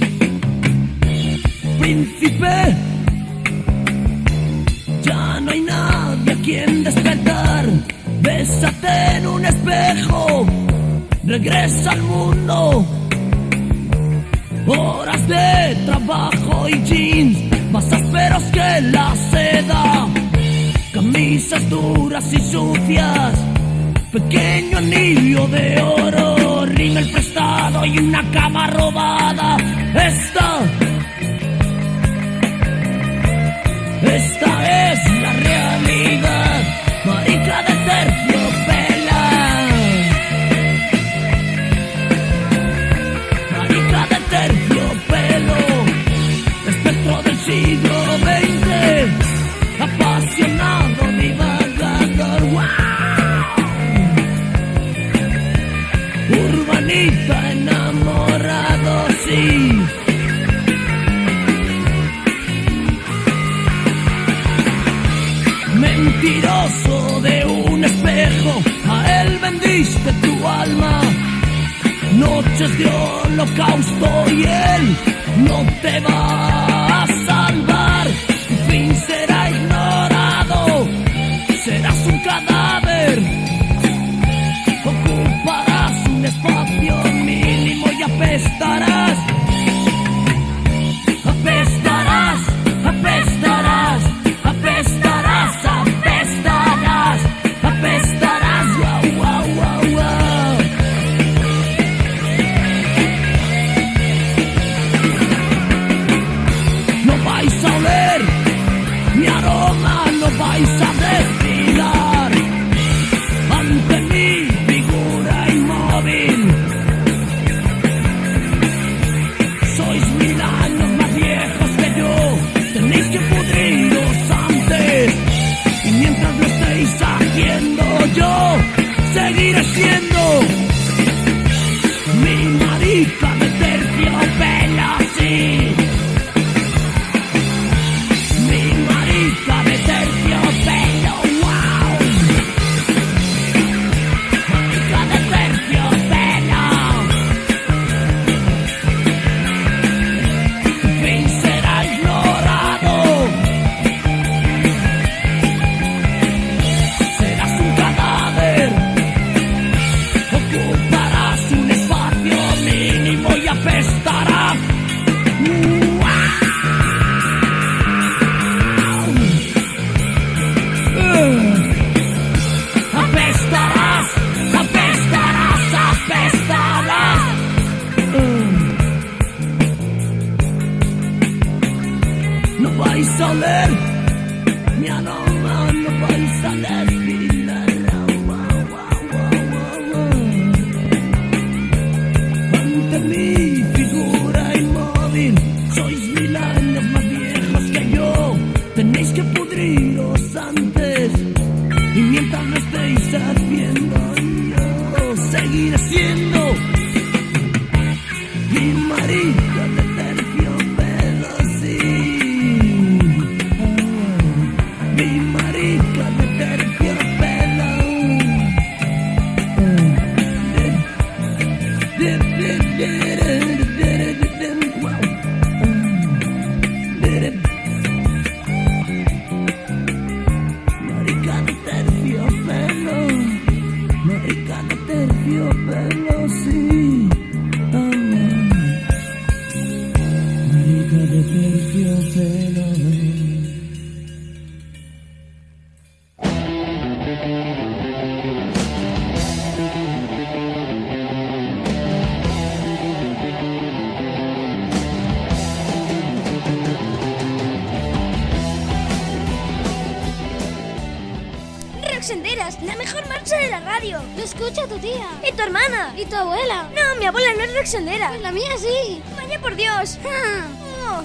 príncipe, ya no hay nadie a quien despertar. Bésate en un espejo, regresa al mundo. Horas de trabajo y jeans, más ásperos que la seda, camisas duras y sucias, pequeño anillo de oro, rímel prestado y una cama robada. Esta es la realidad, marica de terciopela, marica de terciopelo, espectro del siglo XX, apasionado divagador, wow. Urbanita enamorado, sí. Mentiroso de un espejo, a él vendiste tu alma. Noches de holocausto y él no te va a salvar. Tu fin será ignorado, serás un cadáver. Ocuparás un espacio mínimo y apestarás. Apestarás, apestarás, apestarás, apestarás, apestarás, wow, wow, wow, wow. No vais a oler mi aroma, no vais a desfilar ante mi figura inmóvil. Sois 1000 años más viejos que yo, tenéis que pudriros antes. Y mientras lo estéis haciendo, yo seguiré siendo mi marica de terciopelo, sí. Mi marica de terciopelo, wow. Marica de terciopelo. Tu fin será ignorado. Serás un cadáver. Ocuparás un espacio mínimo y apestarás. Apestarás, apestarás, apestarás. No vais a oler mi aroma, no vais a desfilar. Ante mi figura inmóvil, sois 1000 años más viejos que yo, tenéis que pudriros antes. Y mientras lo estéis haciendo, yo seguiré siendo mi marica de terciopelo, sí. Mi marica de terciopelo. Marica de terciopelo, marica de terciopelo, sí. Marica de terciopelo. Roxenderas, la mejor marcha de la radio. Lo escucha tu tía. ¿Y tu hermana? ¿Y tu abuela? No, mi abuela no es roxendera. Pues la mía sí. Vaya por Dios. Oh.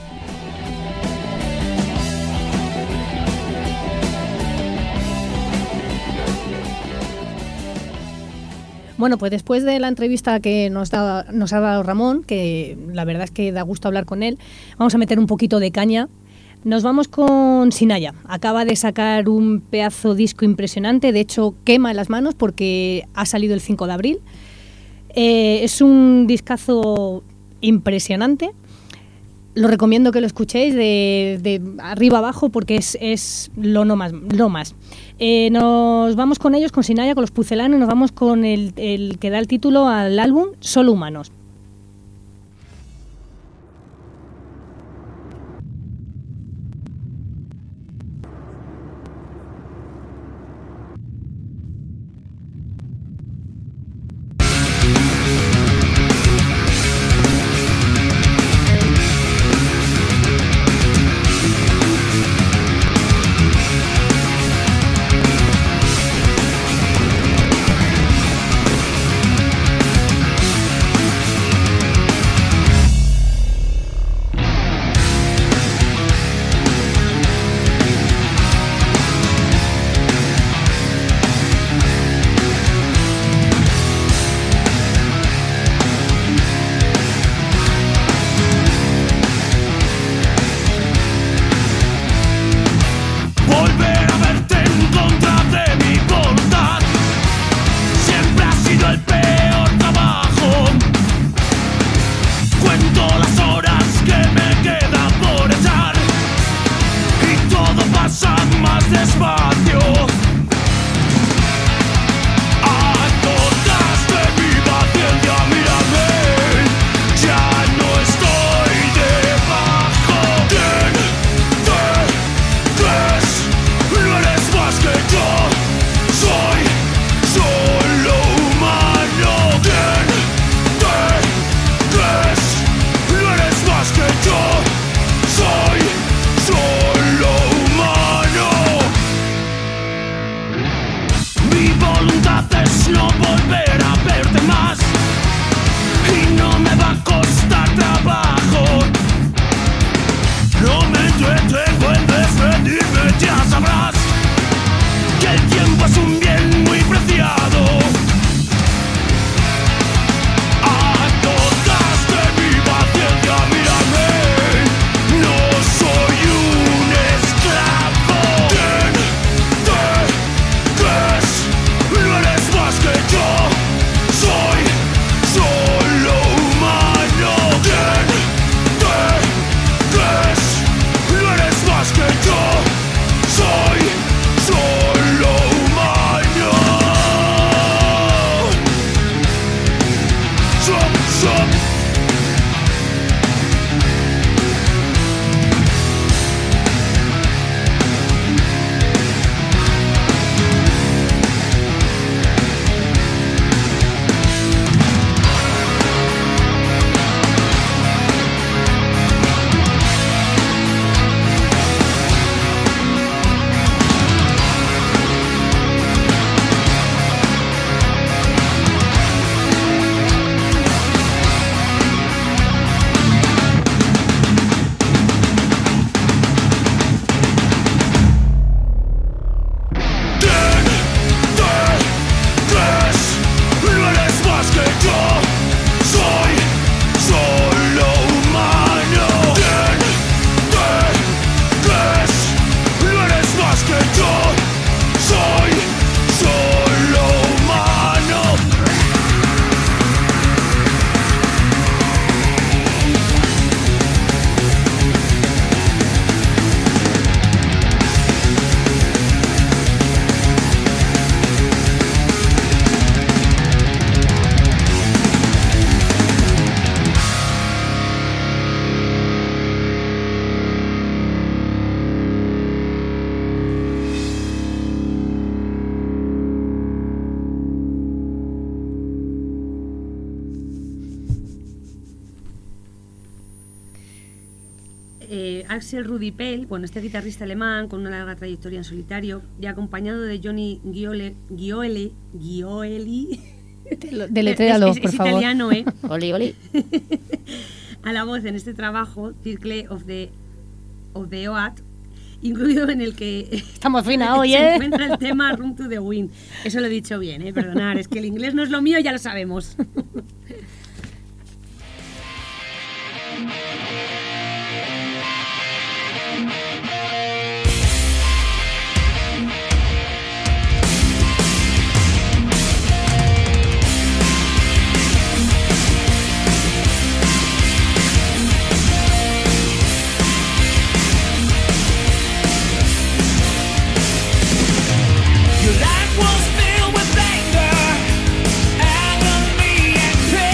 Bueno, pues después de la entrevista que nos ha dado Ramón, que la verdad es que da gusto hablar con él, vamos a meter un poquito de caña. Nos vamos con Sinaya. Acaba de sacar un pedazo disco impresionante, de hecho quema las manos porque ha salido el 5 de abril. Es un discazo impresionante. Lo recomiendo que lo escuchéis de arriba abajo porque es lo más. Nos vamos con ellos, con Sinaya, con los Pucelanos, y nos vamos con el que da el título al álbum, Solo Humanos. Axel Rudi Pell, bueno, este guitarrista alemán con una larga trayectoria en solitario y acompañado de Johnny Gioeli. Deletréalo, por favor. Es italiano, ¿eh? Oli, oli. A la voz en este trabajo, Circle of the Oath, incluido en el que Estamos fina hoy, se encuentra el tema Run to the Wind. Eso lo he dicho bien, perdonad, es que el inglés no es lo mío, ya lo sabemos. Your life was filled with anger, agony and pain.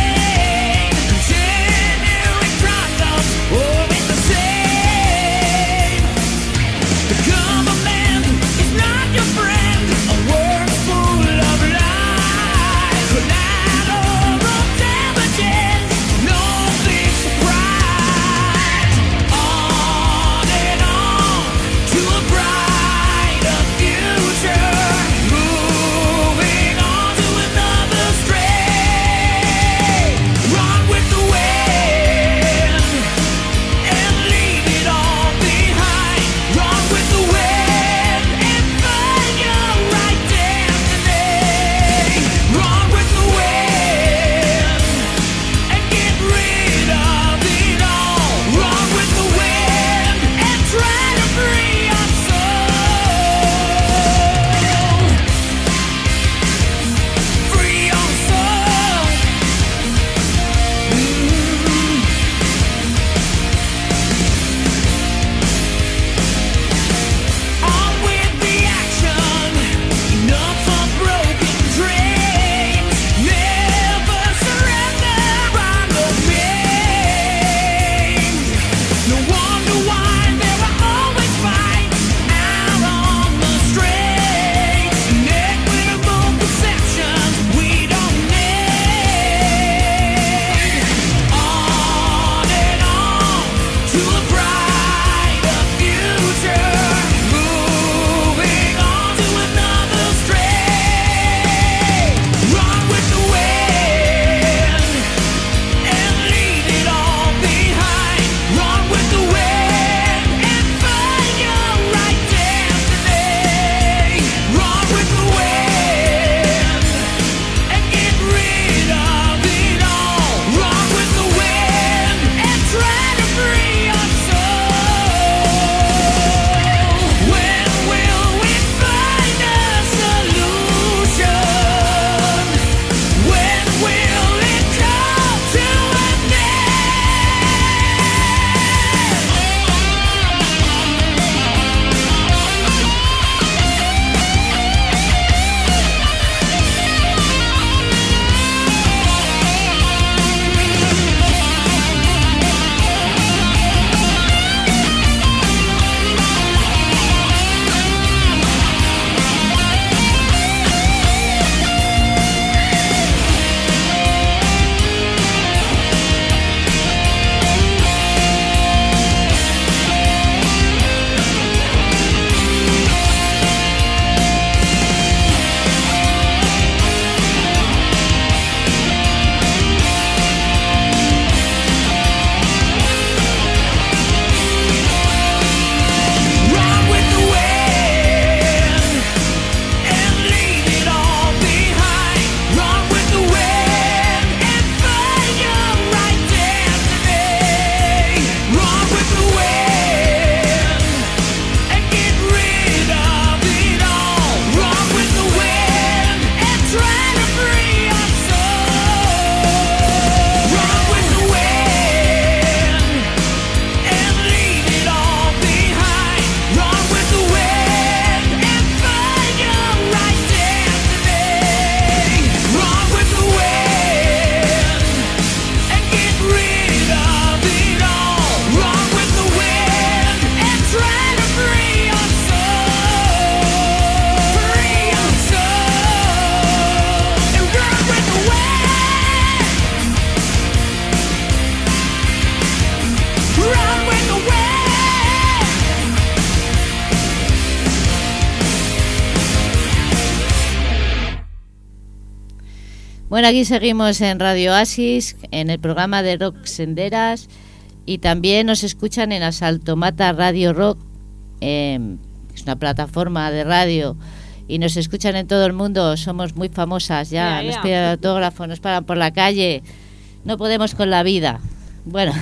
Bueno, aquí seguimos en Radio Oasis, en el programa de Rock Senderas, y también nos escuchan en Asalto Mata Radio Rock, es una plataforma de radio, y nos escuchan en todo el mundo. Somos muy famosas ya, nos piden autógrafo, nos paran por la calle, no podemos con la vida. Bueno,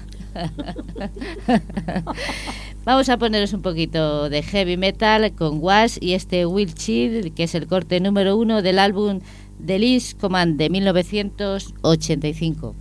vamos a poneros un poquito de heavy metal con Wash y este Will Chill, que es el corte número 1 del álbum The Least Command de 1985.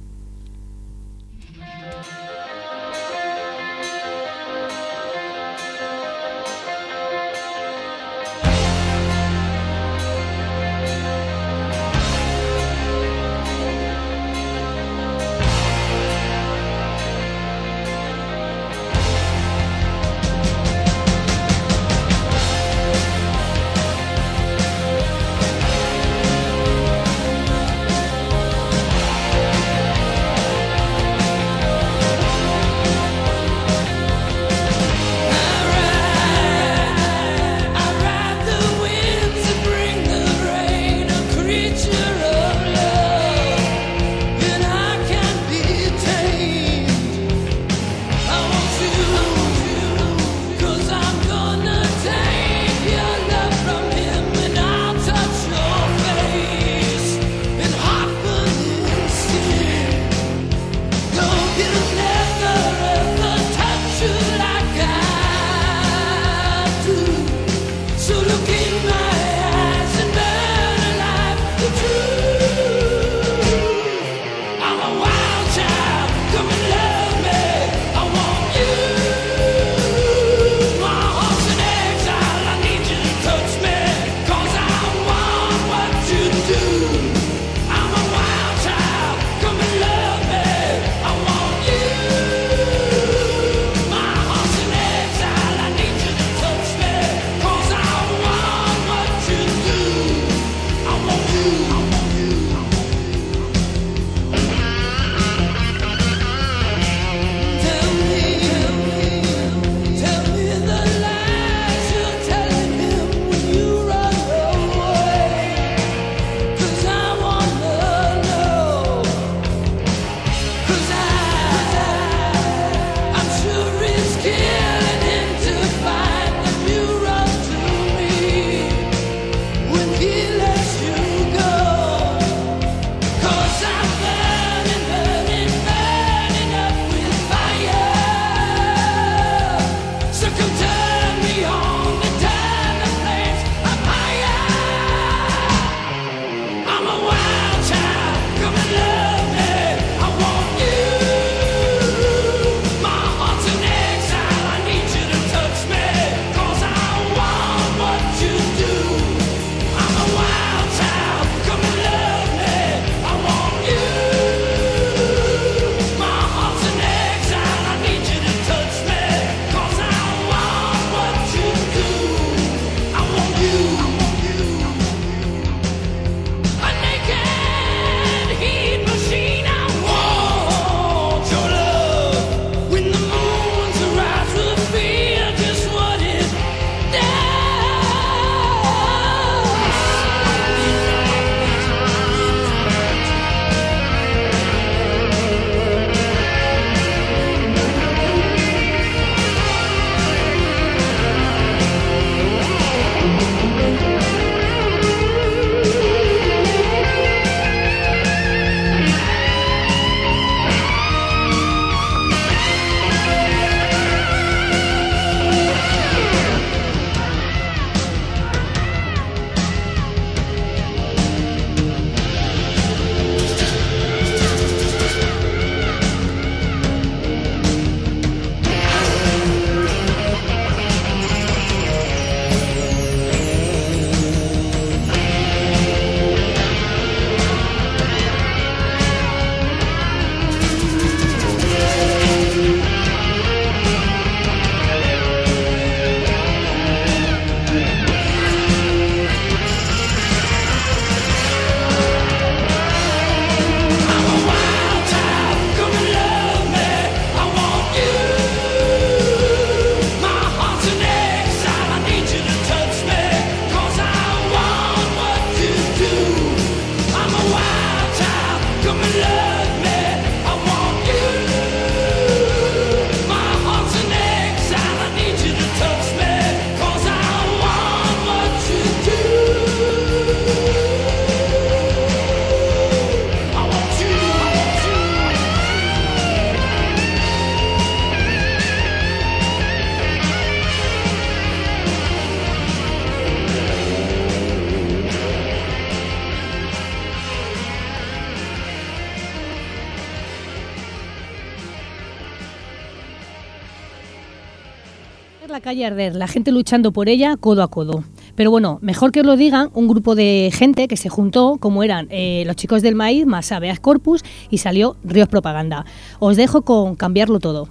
calle arder, la gente luchando por ella codo a codo. Pero bueno, mejor que os lo digan un grupo de gente que se juntó, como eran los chicos del maíz más Habeas Corpus, y salió Ríos Propaganda. Os dejo con Cambiarlo Todo.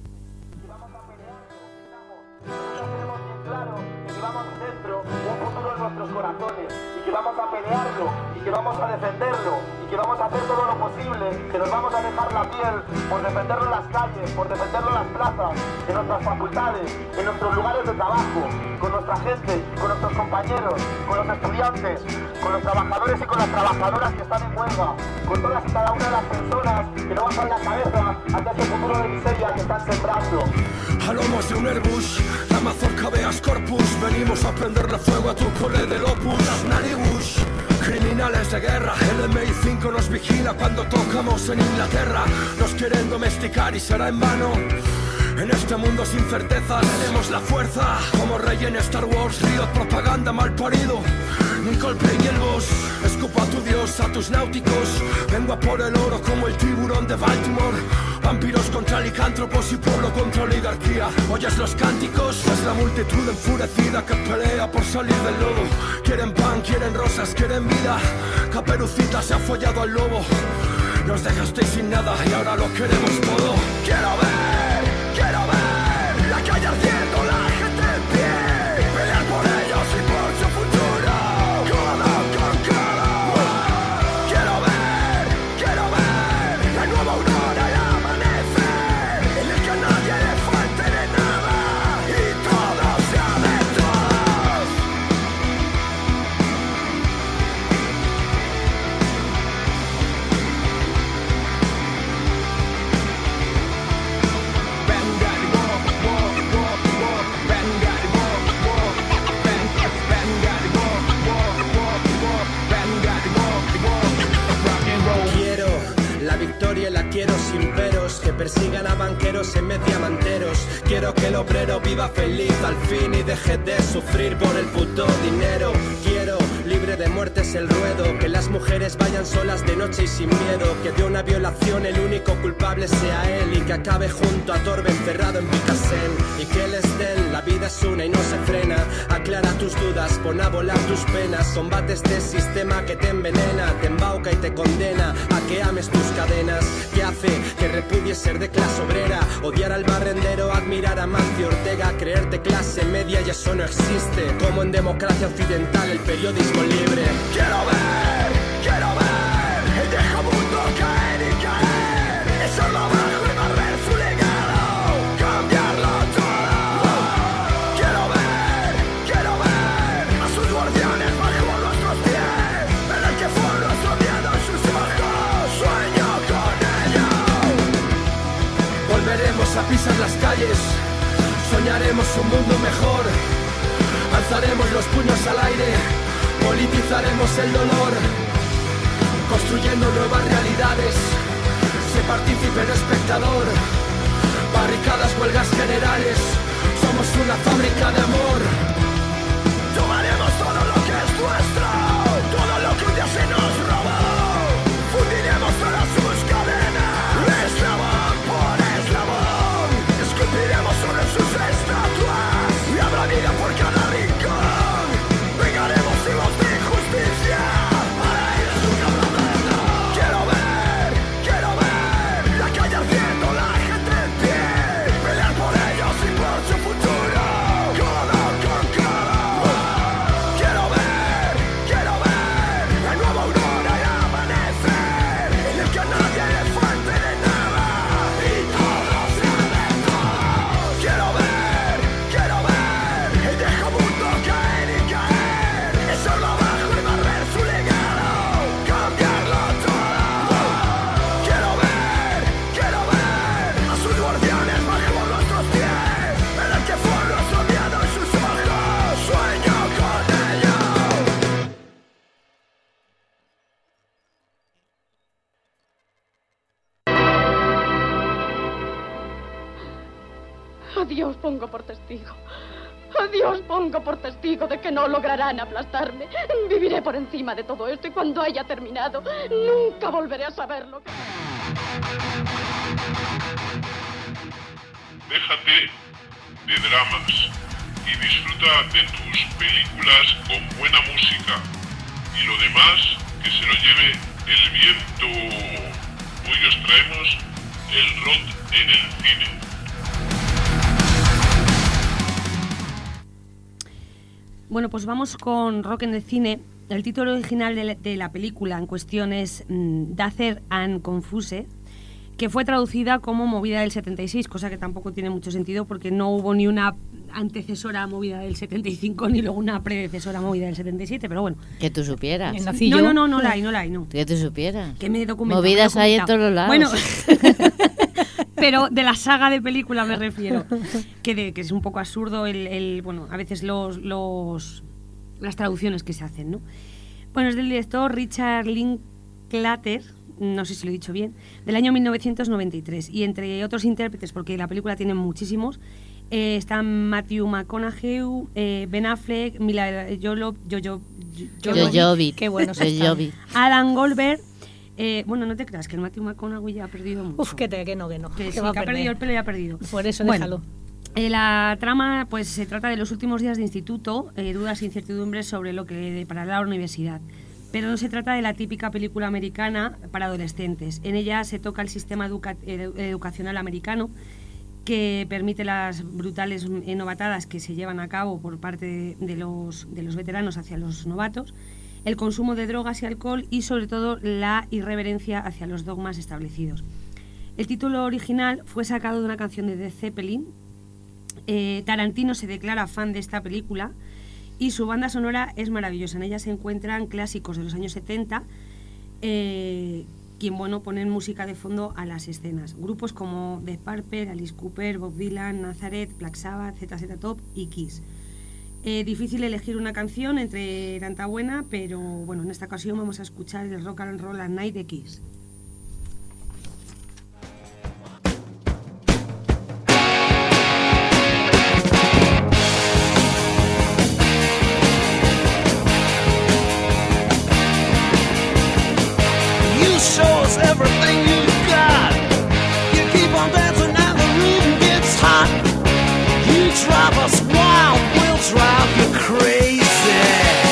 Vamos a pelearlo y que vamos a defenderlo y que vamos a hacer todo lo posible, que nos vamos a dejar la piel por defenderlo en las calles, por defenderlo en las plazas, en nuestras facultades, en nuestros lugares de trabajo, con nuestra gente, con nuestros compañeros, con los estudiantes, con los trabajadores y con las trabajadoras que están en huelga, con todas y cada una de las personas que no bajan la cabeza ante ese futuro de miseria que están sembrando. A lomos de un Airbus, la mazorca Habeas Corpus, venimos a prenderle fuego a tu cole del Opus. Naribus, criminales de guerra, el MI5 nos vigila cuando tocamos en Inglaterra. Nos quieren domesticar y será en vano. En este mundo sin certezas tenemos la fuerza. Como rey en Star Wars, Riot Propaganda mal parido. Ni Coldplay ni el boss. Escupa a tu dios, a tus náuticos. Vengo a por el oro como el tiburón de Baltimore. Vampiros contra licántropos y pueblo contra oligarquía. ¿Oyes los cánticos? Es la multitud enfurecida que pelea por salir del lodo. Quieren pan, quieren rosas, quieren vida. Caperucita se ha follado al lobo. Nos dejasteis sin nada y ahora lo queremos todo. Quiero ver la calle ardiendo, la gente en pie. Pelear por ellos y por su futuro. Codo con codo. Quiero ver la nueva aurora al amanecer, en el que a nadie le falte de nada y todo sea de todos. Quiero la victoria y la quiero sin peros, que persigan a banqueros en vez de diamanteros. Quiero que el obrero viva feliz al fin y deje de sufrir por el puto dinero. Quiero libre de muertes el ruedo, que las mujeres vayan solas de noche y sin miedo, que de una violación el único culpable sea él y que acabe junto a Torbe encerrado en Picasen y que les den, la vida es una y no se frena. Aclara tus dudas, pon a volar tus penas, combate este sistema que te envenena, te embauca y te condena a que ames tus cadenas, que hace que repudies ser de clase obrera, odiar al barrendero, admirar a Mancio Ortega, creerte clase media y eso no existe, como en democracia occidental el periodismo libre. Quiero ver el viejo mundo caer y caer, echarlo abajo y barrer su legado, cambiarlo todo. Quiero ver a sus guardianes bajo nuestros pies, ver el que fue nuestro miedo en sus ojos, sueño con ello. Volveremos a pisar las calles, soñaremos un mundo mejor, alzaremos los puños al aire, politizaremos el dolor, construyendo nuevas realidades, sé partícipe no espectador, barricadas, huelgas generales, somos una fábrica de amor. Tomaremos todo lo que es nuestro, todo lo que un día se nos robó, fundiremos todas sus cadenas, eslabón por eslabón, esculpiremos sobre sus estatuas y habrá vida por cada rincón, vengaremos hijos de injusticia para ellos nunca habrá perdón. Quiero ver la calle ardiendo, la gente en pie, pelear por ellos y por su futuro, codo con codo. Quiero ver la nueva aurora al amanecer, en el que a nadie le falte de nada y todo sea de todos. Quiero ver el viejo mundo caer y caer, echarlo abajo y barrer su legado, cambiarlo todo. Quiero ver a sus guardianes bajo nuestros pies, ver el que fue nuestro miedo en sus ojos, sueño con ello. A Dios pongo por testigo. A Dios pongo por testigo de que no lograrán aplastarme. Viviré por encima de todo esto y cuando haya terminado, nunca volveré a saberlo. de dramas y disfruta de tus películas con buena música y lo demás que se lo lleve el viento. Hoy os traemos el rock en el cine. Bueno, pues vamos con rock en el cine. El título original de la película en cuestión es Dazer and Confused, que fue traducida como Movida del 76, cosa que tampoco tiene mucho sentido porque no hubo ni una antecesora Movida del 75 ni luego una predecesora Movida del 77, pero bueno. Que tú supieras. No la hay, no. Que tú supieras. Que me he documentado. Movidas hay en todos los lados. Bueno, pero de la saga de película me refiero, que es un poco absurdo bueno, a veces las traducciones que se hacen, ¿no? Bueno, es del director Richard Linklater, no sé si lo he dicho bien, del año 1993, y entre otros intérpretes, porque la película tiene muchísimos, están Matthew McConaughey, Ben Affleck, Mila Jovovich, qué bueno, Adam Goldberg. Bueno, no te creas que el Matthew McConaughey ya ha perdido mucho. Uf, que no. Que sí, que ha perdido el pelo y ha perdido. Por eso bueno, déjalo. La trama pues se trata de los últimos días de instituto, dudas e incertidumbres sobre lo que deparará la universidad. Pero no se trata de la típica película americana para adolescentes. En ella se toca el sistema educacional americano, que permite las brutales novatadas que se llevan a cabo por parte de los veteranos hacia los novatos, el consumo de drogas y alcohol y sobre todo la irreverencia hacia los dogmas establecidos. El título original fue sacado de una canción de Led Zeppelin. Tarantino se declara fan de esta película y su banda sonora es maravillosa. En ella se encuentran clásicos de los años 70, quien ponen música de fondo a las escenas. Grupos como Deep Purple, Alice Cooper, Bob Dylan, Nazareth, Black Sabbath, ZZ Top y Kiss. Difícil elegir una canción entre tanta buena, pero bueno, en esta ocasión vamos a escuchar el Rock and Roll at Night de Kiss. Everything you've got, you keep on dancing and the room gets hot. You drive us wild, we'll drive you crazy.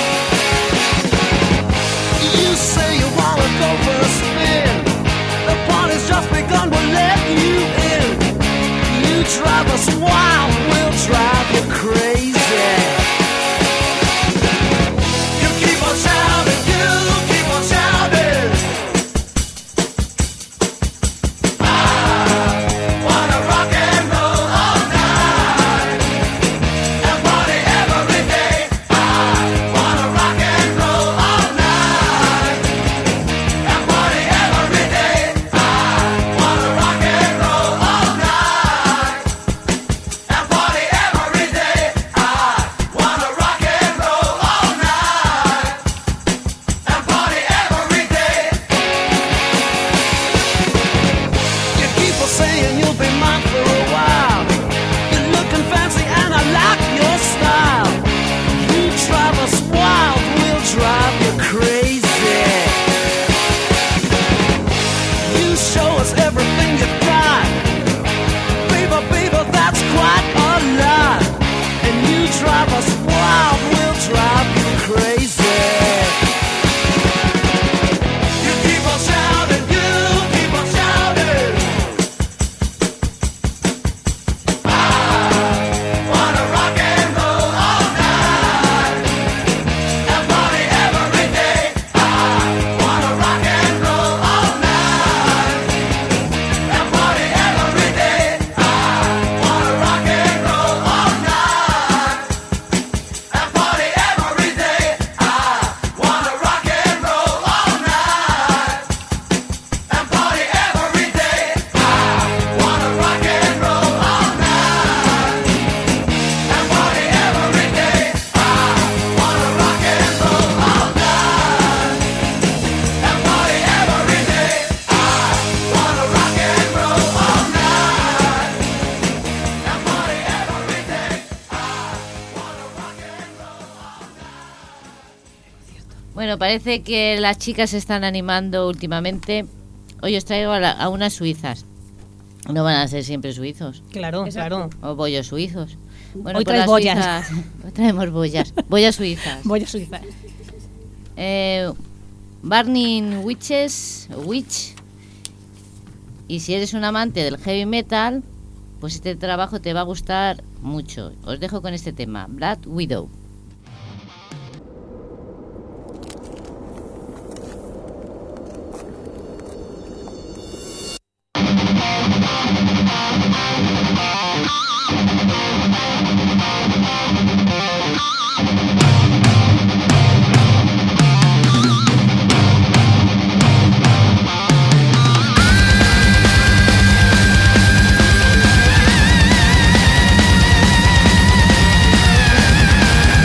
You say you wanna go for a spin, the party's just begun, we'll let you in. You drive us wild, we'll drive you crazy. You keep on shouting, you keep on shouting. Bueno, parece que las chicas se están animando últimamente. Hoy os traigo a unas suizas. No van a ser siempre suizos. Claro, claro. O bollos suizos. Bueno, Hoy pues traes las boyas. suizas- Hoy traemos boyas. Boyas suizas. Boyas suizas. Burning Witches, Witch. Y si eres un amante del heavy metal, pues este trabajo te va a gustar mucho. Os dejo con este tema, Black Widow. Black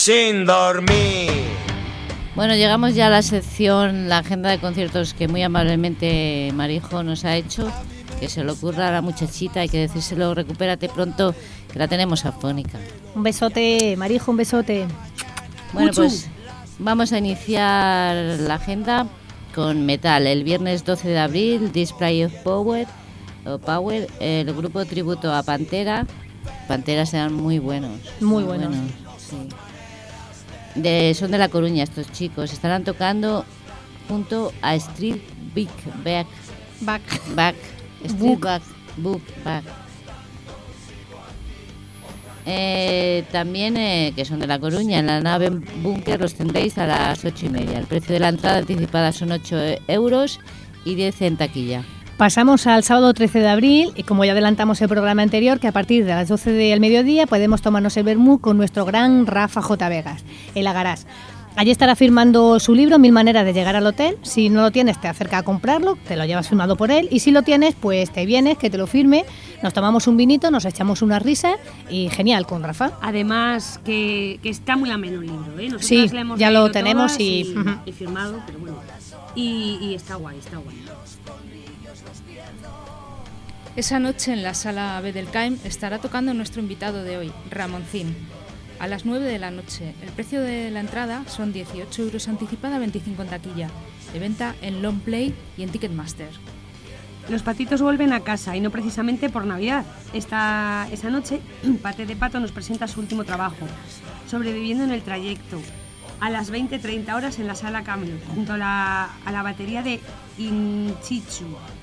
sin dormir. Bueno, llegamos ya a la sección, la agenda de conciertos que muy amablemente Marijo nos ha hecho. Que se le ocurra a la muchachita, hay que decírselo, recupérate pronto, que la tenemos afónica. Un besote, Marijo, un besote. Bueno, pues vamos a iniciar la agenda con metal. El viernes 12 de abril, Display of Power, el grupo tributo a Pantera. Pantera serán muy buenos. Muy buenos. Sí. Son de La Coruña estos chicos. Estarán tocando junto a Street Big Back. Street Book Back. También que son de La Coruña, en la nave Búnker los tendréis a las 8:30. El precio de la entrada anticipada son 8 euros y 10 en taquilla. Pasamos al sábado 13 de abril y como ya adelantamos el programa anterior, que a partir de las 12 del mediodía podemos tomarnos el vermú con nuestro gran Rafa J. Vegas, el Agarás. Allí estará firmando su libro 1000 maneras de llegar al hotel. Si no lo tienes, te acerca a comprarlo, te lo llevas firmado por él. Y si lo tienes, pues te vienes, que te lo firme, nos tomamos un vinito, nos echamos una risa y genial con Rafa. Además, que está muy ameno el libro, ¿eh? Nosotras sí, le hemos ya lo tenemos y firmado, pero bueno. Y está guay, está guay. Esa noche en la sala B del CAEM estará tocando nuestro invitado de hoy, Ramoncín, a las 9 de la noche. El precio de la entrada son 18 euros anticipada, 25 en taquilla, de venta en Long Play y en Ticketmaster. Los patitos vuelven a casa y no precisamente por Navidad. Esa noche, Pate de Pato nos presenta su último trabajo, Sobreviviendo en el trayecto, a las 20:30 horas en la sala Camelot, junto a la batería de Inchichu.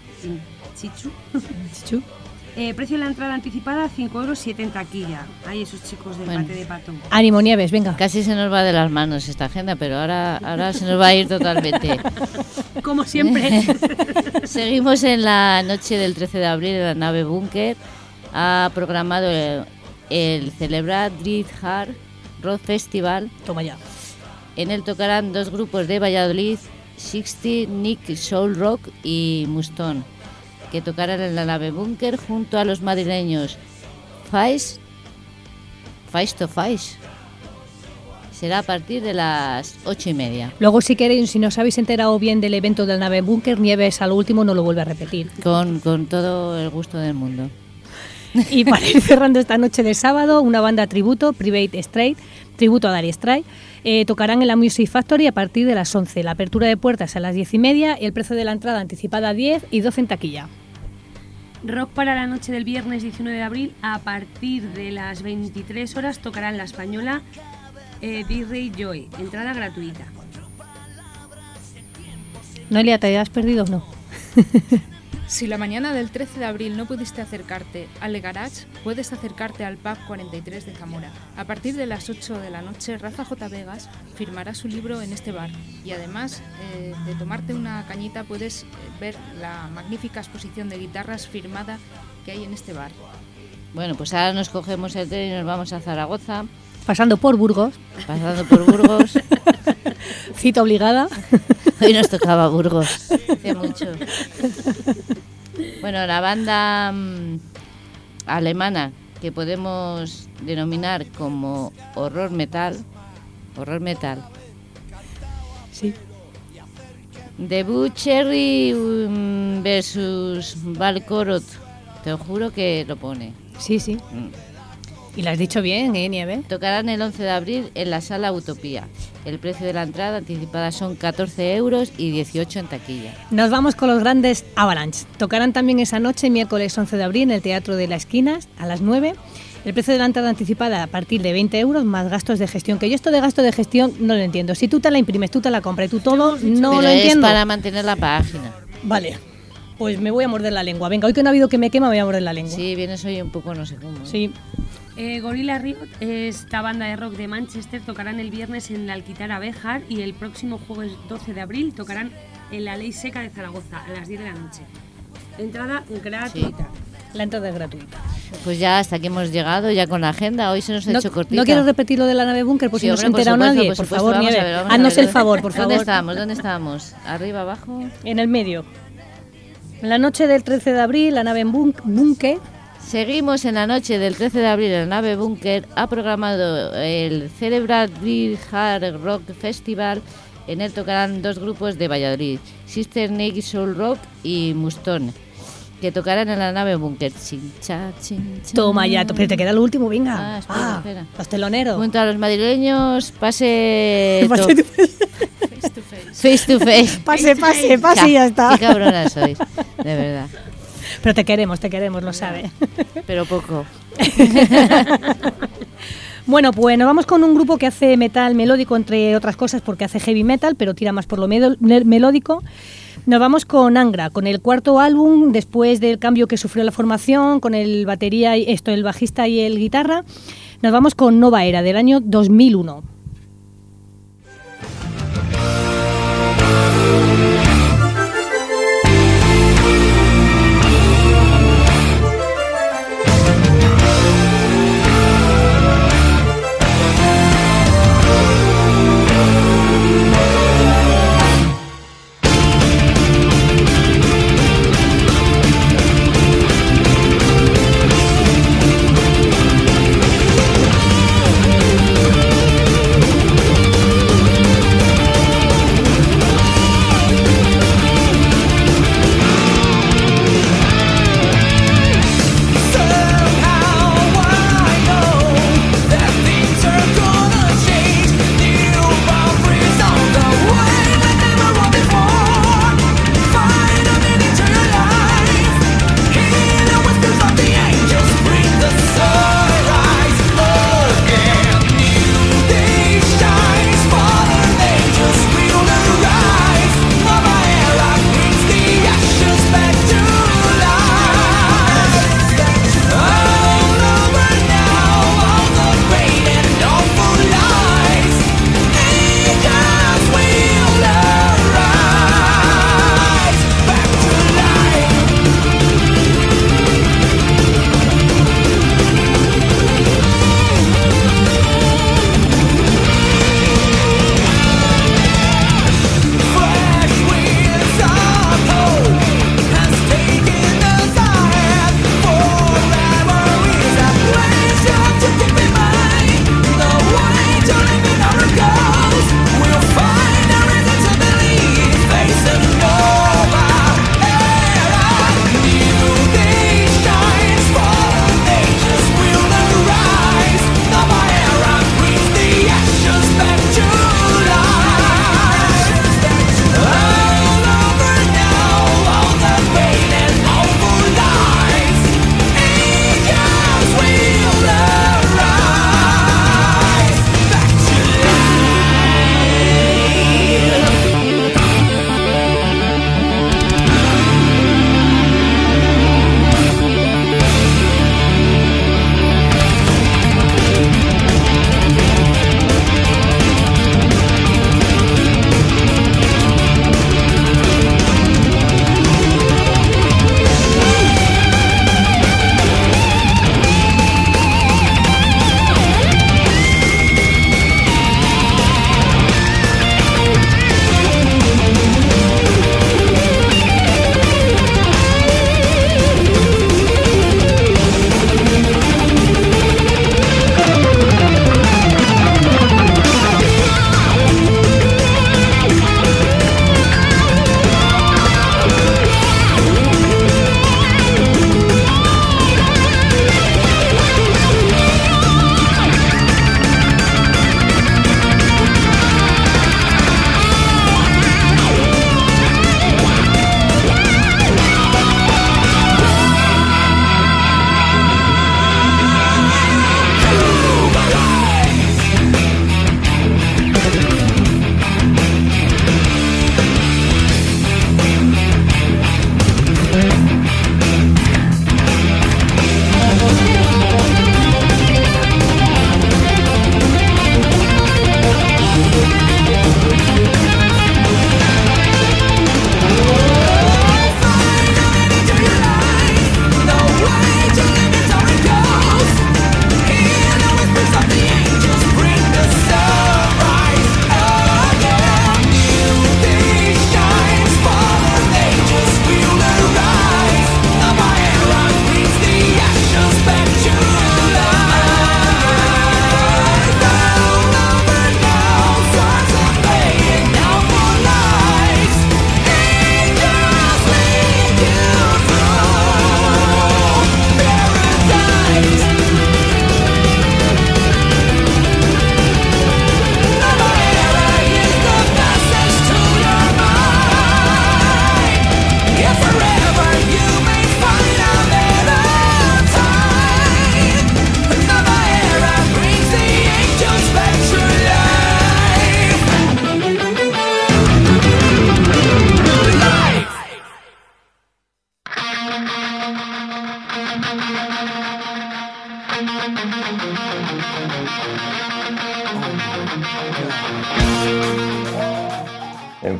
Precio de la entrada anticipada 5 euros, 7 en taquilla. Hay esos chicos del Pate de Pato. Ánimo, Nieves, venga. Casi se nos va de las manos esta agenda, pero ahora se nos va a ir totalmente. Como siempre. Seguimos en la noche del 13 de abril en la nave Búnker. Ha programado el Celebrar Dread Hard Rock Festival. Toma ya. En él tocarán dos grupos de Valladolid, 60, Nick Soul Rock y Mustón, que tocarán en la nave Búnker junto a los madrileños Face to Face. Será a partir de las 8:30. Luego, si queréis, si no os habéis enterado bien del evento del nave Búnker, Nieves al último no lo vuelve a repetir. Con todo el gusto del mundo. Y para ir cerrando esta noche de sábado, una banda tributo, Private Straight, tributo a Dire Straits, tocarán en la Music Factory a partir de las 11. La apertura de puertas a las 10:30 y el precio de la entrada anticipada 10 y 12 en taquilla. Rock para la noche del viernes 19 de abril, a partir de las 23 horas tocarán la española D-Ray Joy, entrada gratuita. Noelia, ¿te has perdido o no? Si la mañana del 13 de abril no pudiste acercarte al Le Garage, puedes acercarte al Pub 43 de Zamora. A partir de las 8 de la noche, Rafa J. Vegas firmará su libro en este bar. Y además de tomarte una cañita, puedes ver la magnífica exposición de guitarras firmada que hay en este bar. Bueno, pues ahora nos cogemos el tren y nos vamos a Zaragoza. Pasando por Burgos. Cita obligada. Hoy nos tocaba Burgos. Hace mucho. Bueno, la banda alemana que podemos denominar como horror metal. Sí. Debut Cherry versus Valkorot. Te juro que lo pone. Sí. Y lo has dicho bien, Nieve. Tocarán el 11 de abril en la sala Utopía. El precio de la entrada anticipada son 14 euros y 18 en taquilla. Nos vamos con los grandes Avalanche. Tocarán también esa noche, miércoles 11 de abril, en el Teatro de la Esquina, a las 9. El precio de la entrada anticipada a partir de 20 euros, más gastos de gestión. Que yo esto de gasto de gestión no lo entiendo. Si tú te la imprimes, tú te la compras y tú todo, no pero lo entiendo. Es para mantener la página. Vale. Pues me voy a morder la lengua. Venga, hoy que no ha habido que me quema, me voy a morder la lengua. Sí, vienes hoy un poco no sé cómo. Sí. Gorilla Riot, esta banda de rock de Manchester, tocarán el viernes en la Alquitara Béjar y el próximo jueves 12 de abril tocarán en la Ley Seca de Zaragoza a las 10 de la noche. Entrada gratuita. Sí. La entrada es gratuita. Pues ya hasta aquí hemos llegado, ya con la agenda. Hoy se nos ha hecho cortita. ¿No quieres repetir lo de la nave Búnker? Pues si no se ha enterado nadie. Por favor, Nieve, haznos el favor, por favor. ¿Dónde estábamos? ¿Arriba, abajo? En el medio. En la noche del 13 de abril, la nave Búnker. Seguimos en la noche del 13 de abril en la nave Búnker. Ha programado el Cerebral Dream Hard Rock Festival. En él tocarán 2 grupos de Valladolid, Sister Nick Soul Rock y Mustone, que tocarán en la nave Búnker. Toma ya, pero te queda lo último, venga. Espera. Los teloneros. Junto a los madrileños, pase face to face. Pase y ya está. Qué cabronas sois, de verdad. Pero te queremos, lo sabe. Pero poco. Bueno, pues nos vamos con un grupo que hace metal melódico, entre otras cosas, porque hace heavy metal, pero tira más por lo melódico. Nos vamos con Angra, con el 4º álbum, después del cambio que sufrió la formación, con el bajista y el guitarra. Nos vamos con Nova Era, del año 2001.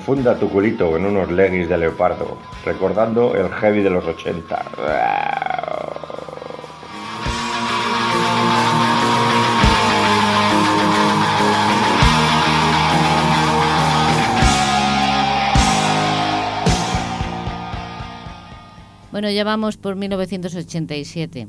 enfunda tu culito en unos leggings de leopardo, recordando el heavy de los 80. Bueno, ya vamos por 1987.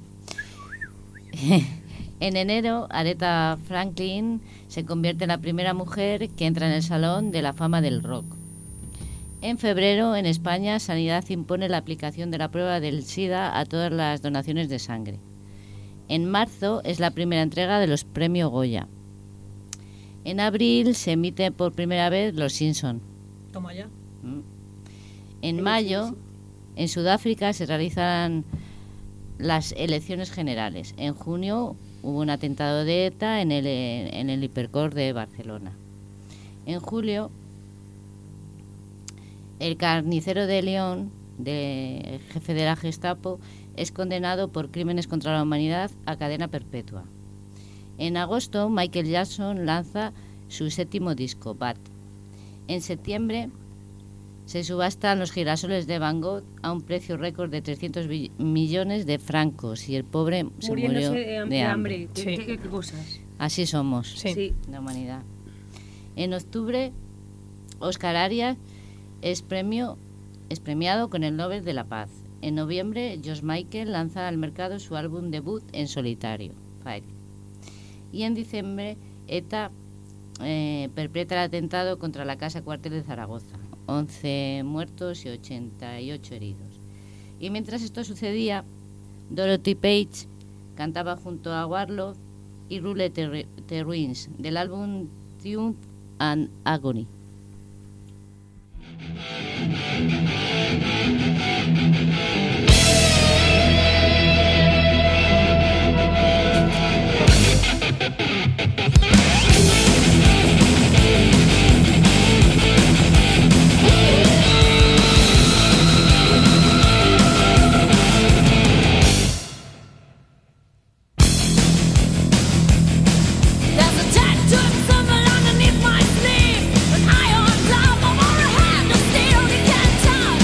En enero, Aretha Franklin se convierte en la primera mujer que entra en el Salón de la Fama del Rock. En febrero, en España, Sanidad impone la aplicación de la prueba del SIDA a todas las donaciones de sangre. En marzo es la primera entrega de los premios Goya. En abril se emite por primera vez Los Simpson. Toma ya. En mayo, en Sudáfrica se realizan las elecciones generales. En junio hubo un atentado de ETA en el Hipercor de Barcelona. En julio, el carnicero de León, el jefe de la Gestapo, es condenado por crímenes contra la humanidad a cadena perpetua. En agosto, Michael Jackson lanza su 7º disco, Bad. En septiembre se subastan los girasoles de Van Gogh a un precio récord de 300 millones de francos y el pobre se murió de hambre. Sí. ¿Qué cosas? Así somos, sí. La humanidad. En octubre, Oscar Arias es premiado con el Nobel de la Paz. En noviembre, George Michael lanza al mercado su álbum debut en solitario, Fire. Y en diciembre, ETA perpetra el atentado contra la Casa Cuartel de Zaragoza. 11 muertos y 88 heridos. Y mientras esto sucedía, Dorothy Page cantaba junto a Warlock y Rule the Ruins del álbum Triumph and Agony. Underneath my sleeve, an iron glove over a hand of steel. You can't tell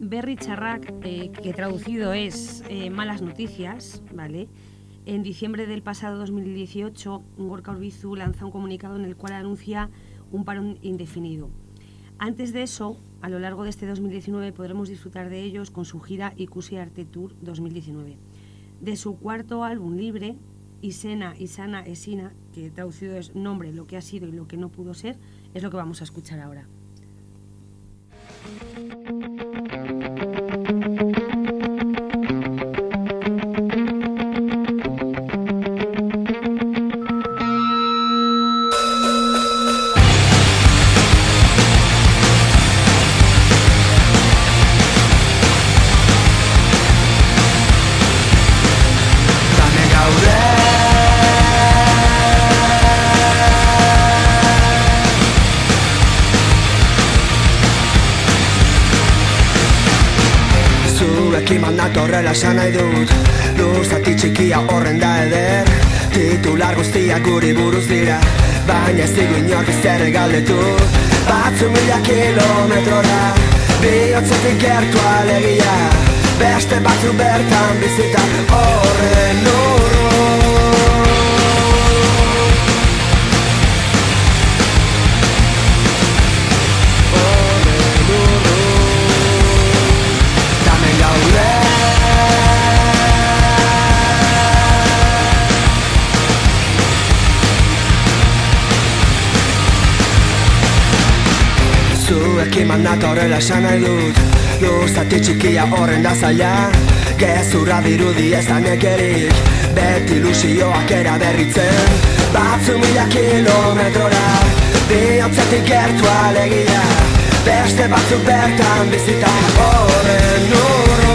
Berri Txarrak, que traducido es malas noticias, ¿vale? En diciembre del pasado 2018, Gorka Urbizu lanza un comunicado en el cual anuncia un parón indefinido. Antes de eso, a lo largo de este 2019 podremos disfrutar de ellos con su gira Ikusi Arte Tour 2019. De su cuarto álbum libre, Isena, Isana, Esina, que traducido es nombre, lo que ha sido y lo que no pudo ser, es lo que vamos a escuchar ahora. Horrela esan nahi dut, luzati txikia horren da eder. Titular guztiak guri buruz dira, baina ez digu inork izere galdetu. Batzu mila kilometrora, bihotzetik gertu alegia, beste batzu bertan bizitan horren urru. Zuekin natorrela esan nahi dut, luzati txikia horren da zaila. Gezurra dirudi ez da nekerik, beti ilusioak eraberritzen. Batzu mila kilometrora, bihotzetik gertu alegia, beste batzu bertan bizitan horren urru.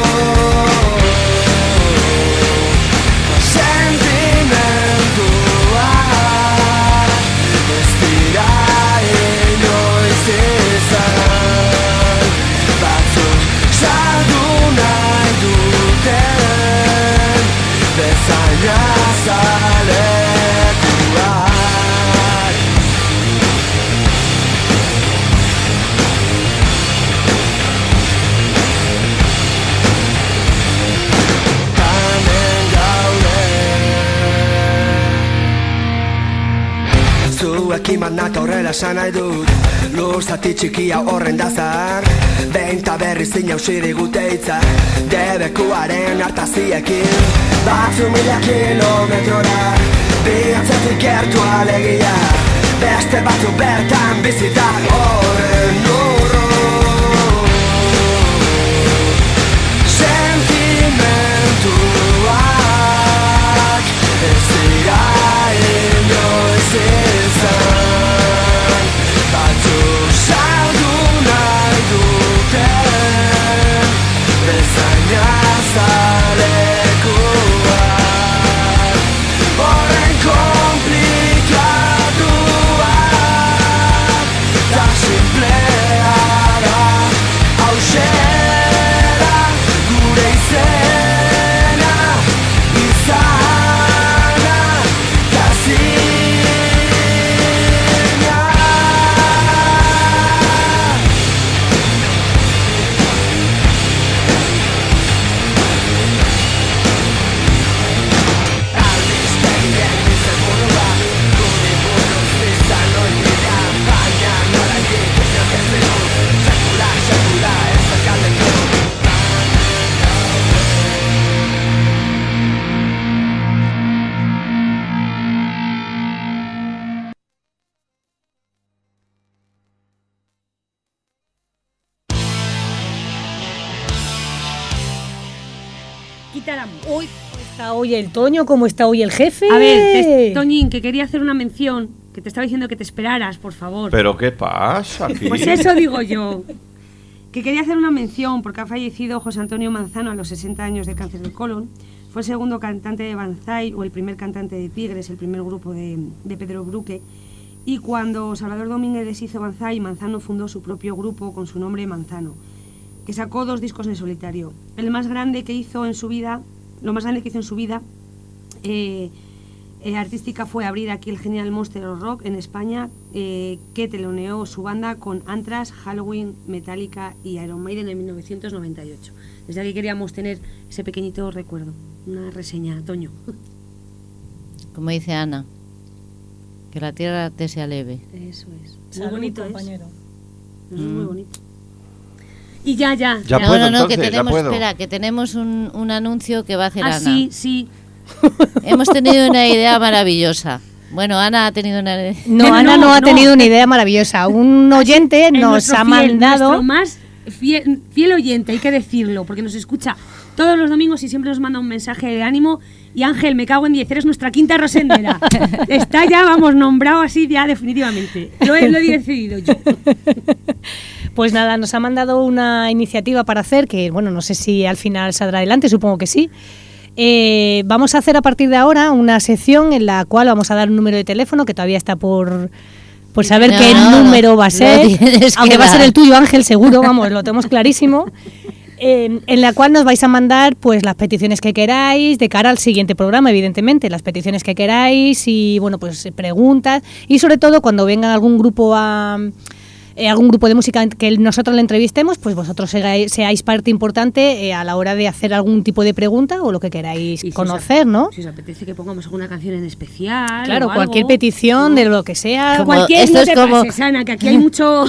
Zuekin natorrela esan nahi dut, luzati txikia horren da zahar. Behin ta berri zinausi digute hitza, debekuaren hartaziekin. Batzu mila kilometrora, bihotzetik gertu alegia, beste batzu bertan bizitan horren urru. Sentimentuak ez dira inoiz izan, batzuk saldu nahi duten bezain azalekuak, horren komplikatuak da simplea da, hauxe da gure izena, izana da zina. Uy, ¿cómo está hoy el Toño? ¿Cómo está hoy el jefe? A ver, Toñín, que quería hacer una mención, que te estaba diciendo que te esperaras, por favor. ¿Pero qué pasa aquí? Pues eso digo yo. Que quería hacer una mención porque ha fallecido José Antonio Manzano a los 60 años de cáncer de colon. Fue el segundo cantante de Banzai, o el primer cantante de Tigres, el primer grupo de Pedro Bruque. Y cuando Salvador Domínguez deshizo Banzai, Manzano fundó su propio grupo con su nombre Manzano, que sacó 2 discos en solitario. El más grande que hizo en su vida, lo más grande que hizo en su vida, artística fue abrir aquí el Genial Monster of Rock en España, que teloneó su banda con Anthrax, Halloween, Metallica y Iron Maiden en 1998. Desde aquí queríamos tener ese pequeñito recuerdo, una reseña, Toño. Como dice Ana, que la tierra te sea leve. Eso es. Salud, Muy bonito, compañero. Es muy bonito. Y ya. Ya no, puedo, no, entonces, que tenemos, ya puedo. espera, que tenemos un anuncio que va a hacer Ana. Sí. Hemos tenido una idea maravillosa. Bueno, Ana ha tenido una idea. No, Ana no ha tenido una idea maravillosa. Un oyente nos ha mandado... Nuestro más fiel oyente, hay que decirlo, porque nos escucha todos los domingos y siempre nos manda un mensaje de ánimo. Y Ángel, me cago en 10, eres nuestra quinta rosendera. Está ya, nombrado así ya definitivamente. Lo he decidido yo. Pues nada, nos ha mandado una iniciativa para hacer, que bueno, no sé si al final saldrá adelante, supongo que sí. Vamos a hacer a partir de ahora una sección en la cual vamos a dar un número de teléfono que todavía está por saber qué número va a ser, aunque va a ser el tuyo, Ángel, seguro, vamos, lo tenemos clarísimo. En la cual nos vais a mandar pues las peticiones que queráis de cara al siguiente programa, evidentemente, las peticiones que queráis y bueno, pues preguntas, y sobre todo cuando venga algún grupo de música que nosotros le entrevistemos, pues vosotros seáis parte importante a la hora de hacer algún tipo de pregunta o lo que queráis conocer, ¿no? Si os apetece que pongamos alguna canción en especial. Claro, o cualquier algo, petición, de lo que sea. Cualquier, esto no te pases, Ana, que aquí hay mucho...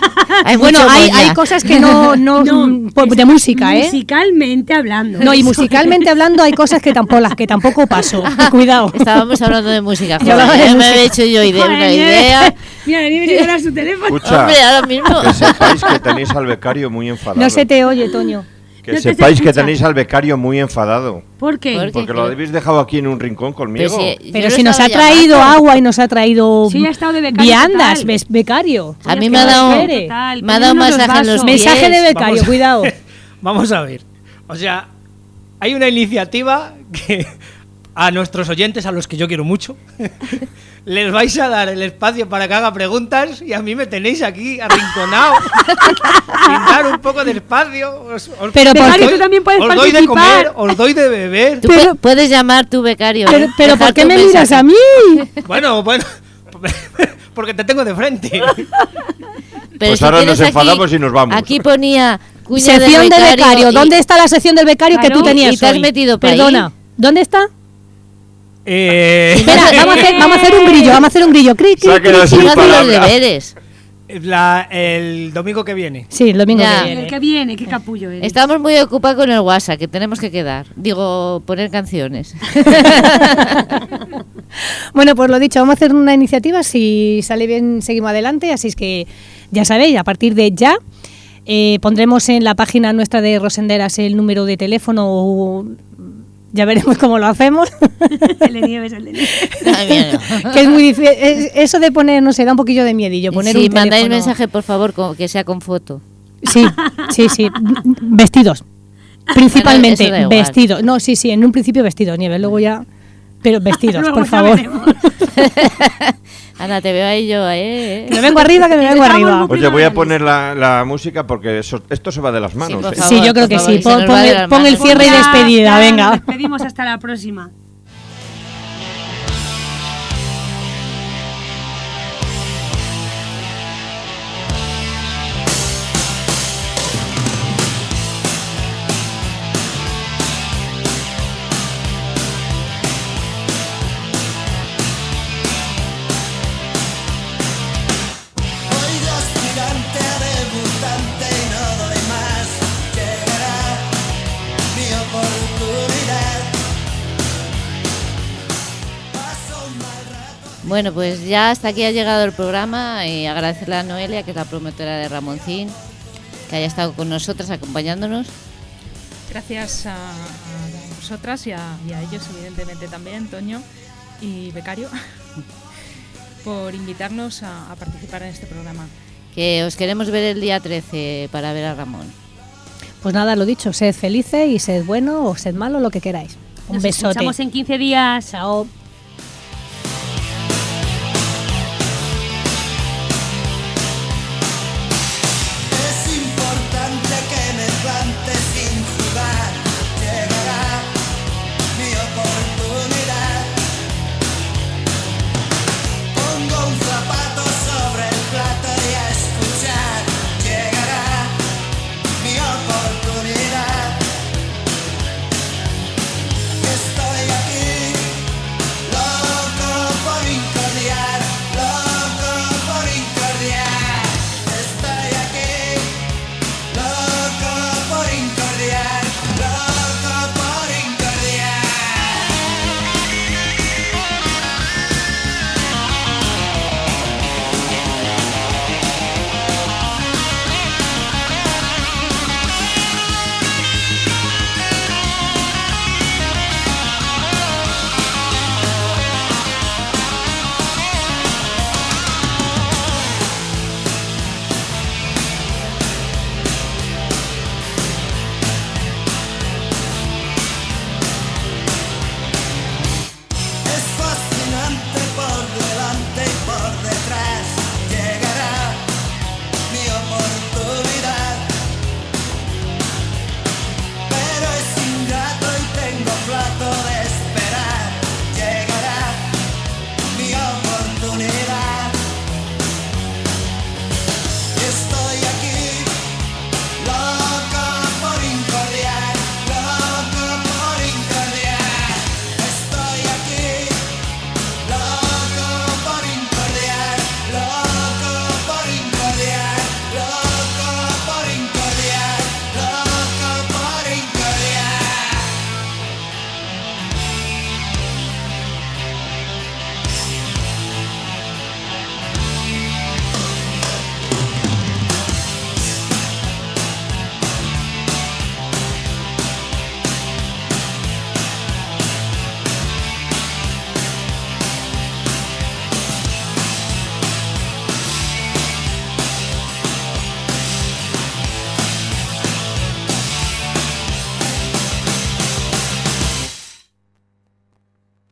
hay cosas que no de música, ¿eh? Musicalmente hablando. No, y musicalmente hablando hay cosas que tampoco paso. Cuidado. Estábamos hablando de música. Joder, me he hecho yo una idea. Mira, ni me a dar su teléfono. Escucha, hombre, ahora mismo. Que sepáis que tenéis al becario muy enfadado. No se te oye, Toño. Que sepáis que tenéis al becario muy enfadado. ¿Por qué? Porque lo habéis dejado aquí en un rincón conmigo. Pero si nos ha traído agua y nos ha traído viandas, becario. A mí me ha dado un masaje en los pies. Mensaje de becario, cuidado. Vamos a ver. O sea, hay una iniciativa que a nuestros oyentes, a los que yo quiero mucho, les vais a dar el espacio para que haga preguntas y a mí me tenéis aquí arrinconado sin dar un poco de espacio. Pero becario, tú también puedes os doy de comer, os doy de beber. Tú puedes llamar tu becario. Pero ¿por qué me miras a mí? Bueno, porque te tengo de frente. Pero pues si ahora nos aquí, enfadamos y nos vamos. Aquí ponía cuña sección de becario. ¿Dónde está la sección del becario que tú tenías? Y te has metido para Perdona, ahí. ¿Dónde está? Espera, vamos a hacer un grillo. Se ha quedado sin palabras. Deberes. El domingo que viene. Sí, el domingo Ya. que viene. El que viene, qué capullo eres. Estamos muy ocupados con el WhatsApp, que tenemos que quedar. Digo, poner canciones. Bueno, pues lo dicho, vamos a hacer una iniciativa. Si sale bien, seguimos adelante. Así es que ya sabéis, a partir de ya pondremos en la página nuestra de Rosenderas el número de teléfono. Ya veremos cómo lo hacemos. El de Nieves. Ay, no. Que es muy difícil. Eso de poner, no sé, da un poquillo de miedillo. Poner Si un mandáis teléfono. mensaje, por favor, que sea con foto. Sí. Vestidos. Principalmente Eso da igual. vestidos. No, sí, en un principio vestidos, Nieves. Luego ya... Pero vestidos, Luego por ya favor. veremos. Ana, te veo ahí yo, Que me vengo arriba, arriba. Oye, voy a poner la música porque esto se va de las manos. por ¿eh? favor, Sí, yo creo que sí. se nos va de las Pon el manos. cierre y despedida, Ya venga. Nos despedimos hasta la próxima. Oigo aspirante a debutante y no doy más. Llegará mi oportunidad. Paso un mal rato. Bueno, pues ya hasta aquí ha llegado el programa y agradecerle a Noelia, que es la promotora de Ramoncín, que haya estado con nosotras acompañándonos. Gracias a vosotras y a ellos, evidentemente también, Toño y Becario, por invitarnos a participar en este programa. Que os queremos ver el día 13 para ver a Ramón. Pues nada, lo dicho, sed felices y sed bueno o sed malo, lo que queráis. Un Nos besote. escuchamos en 15 días. Chao.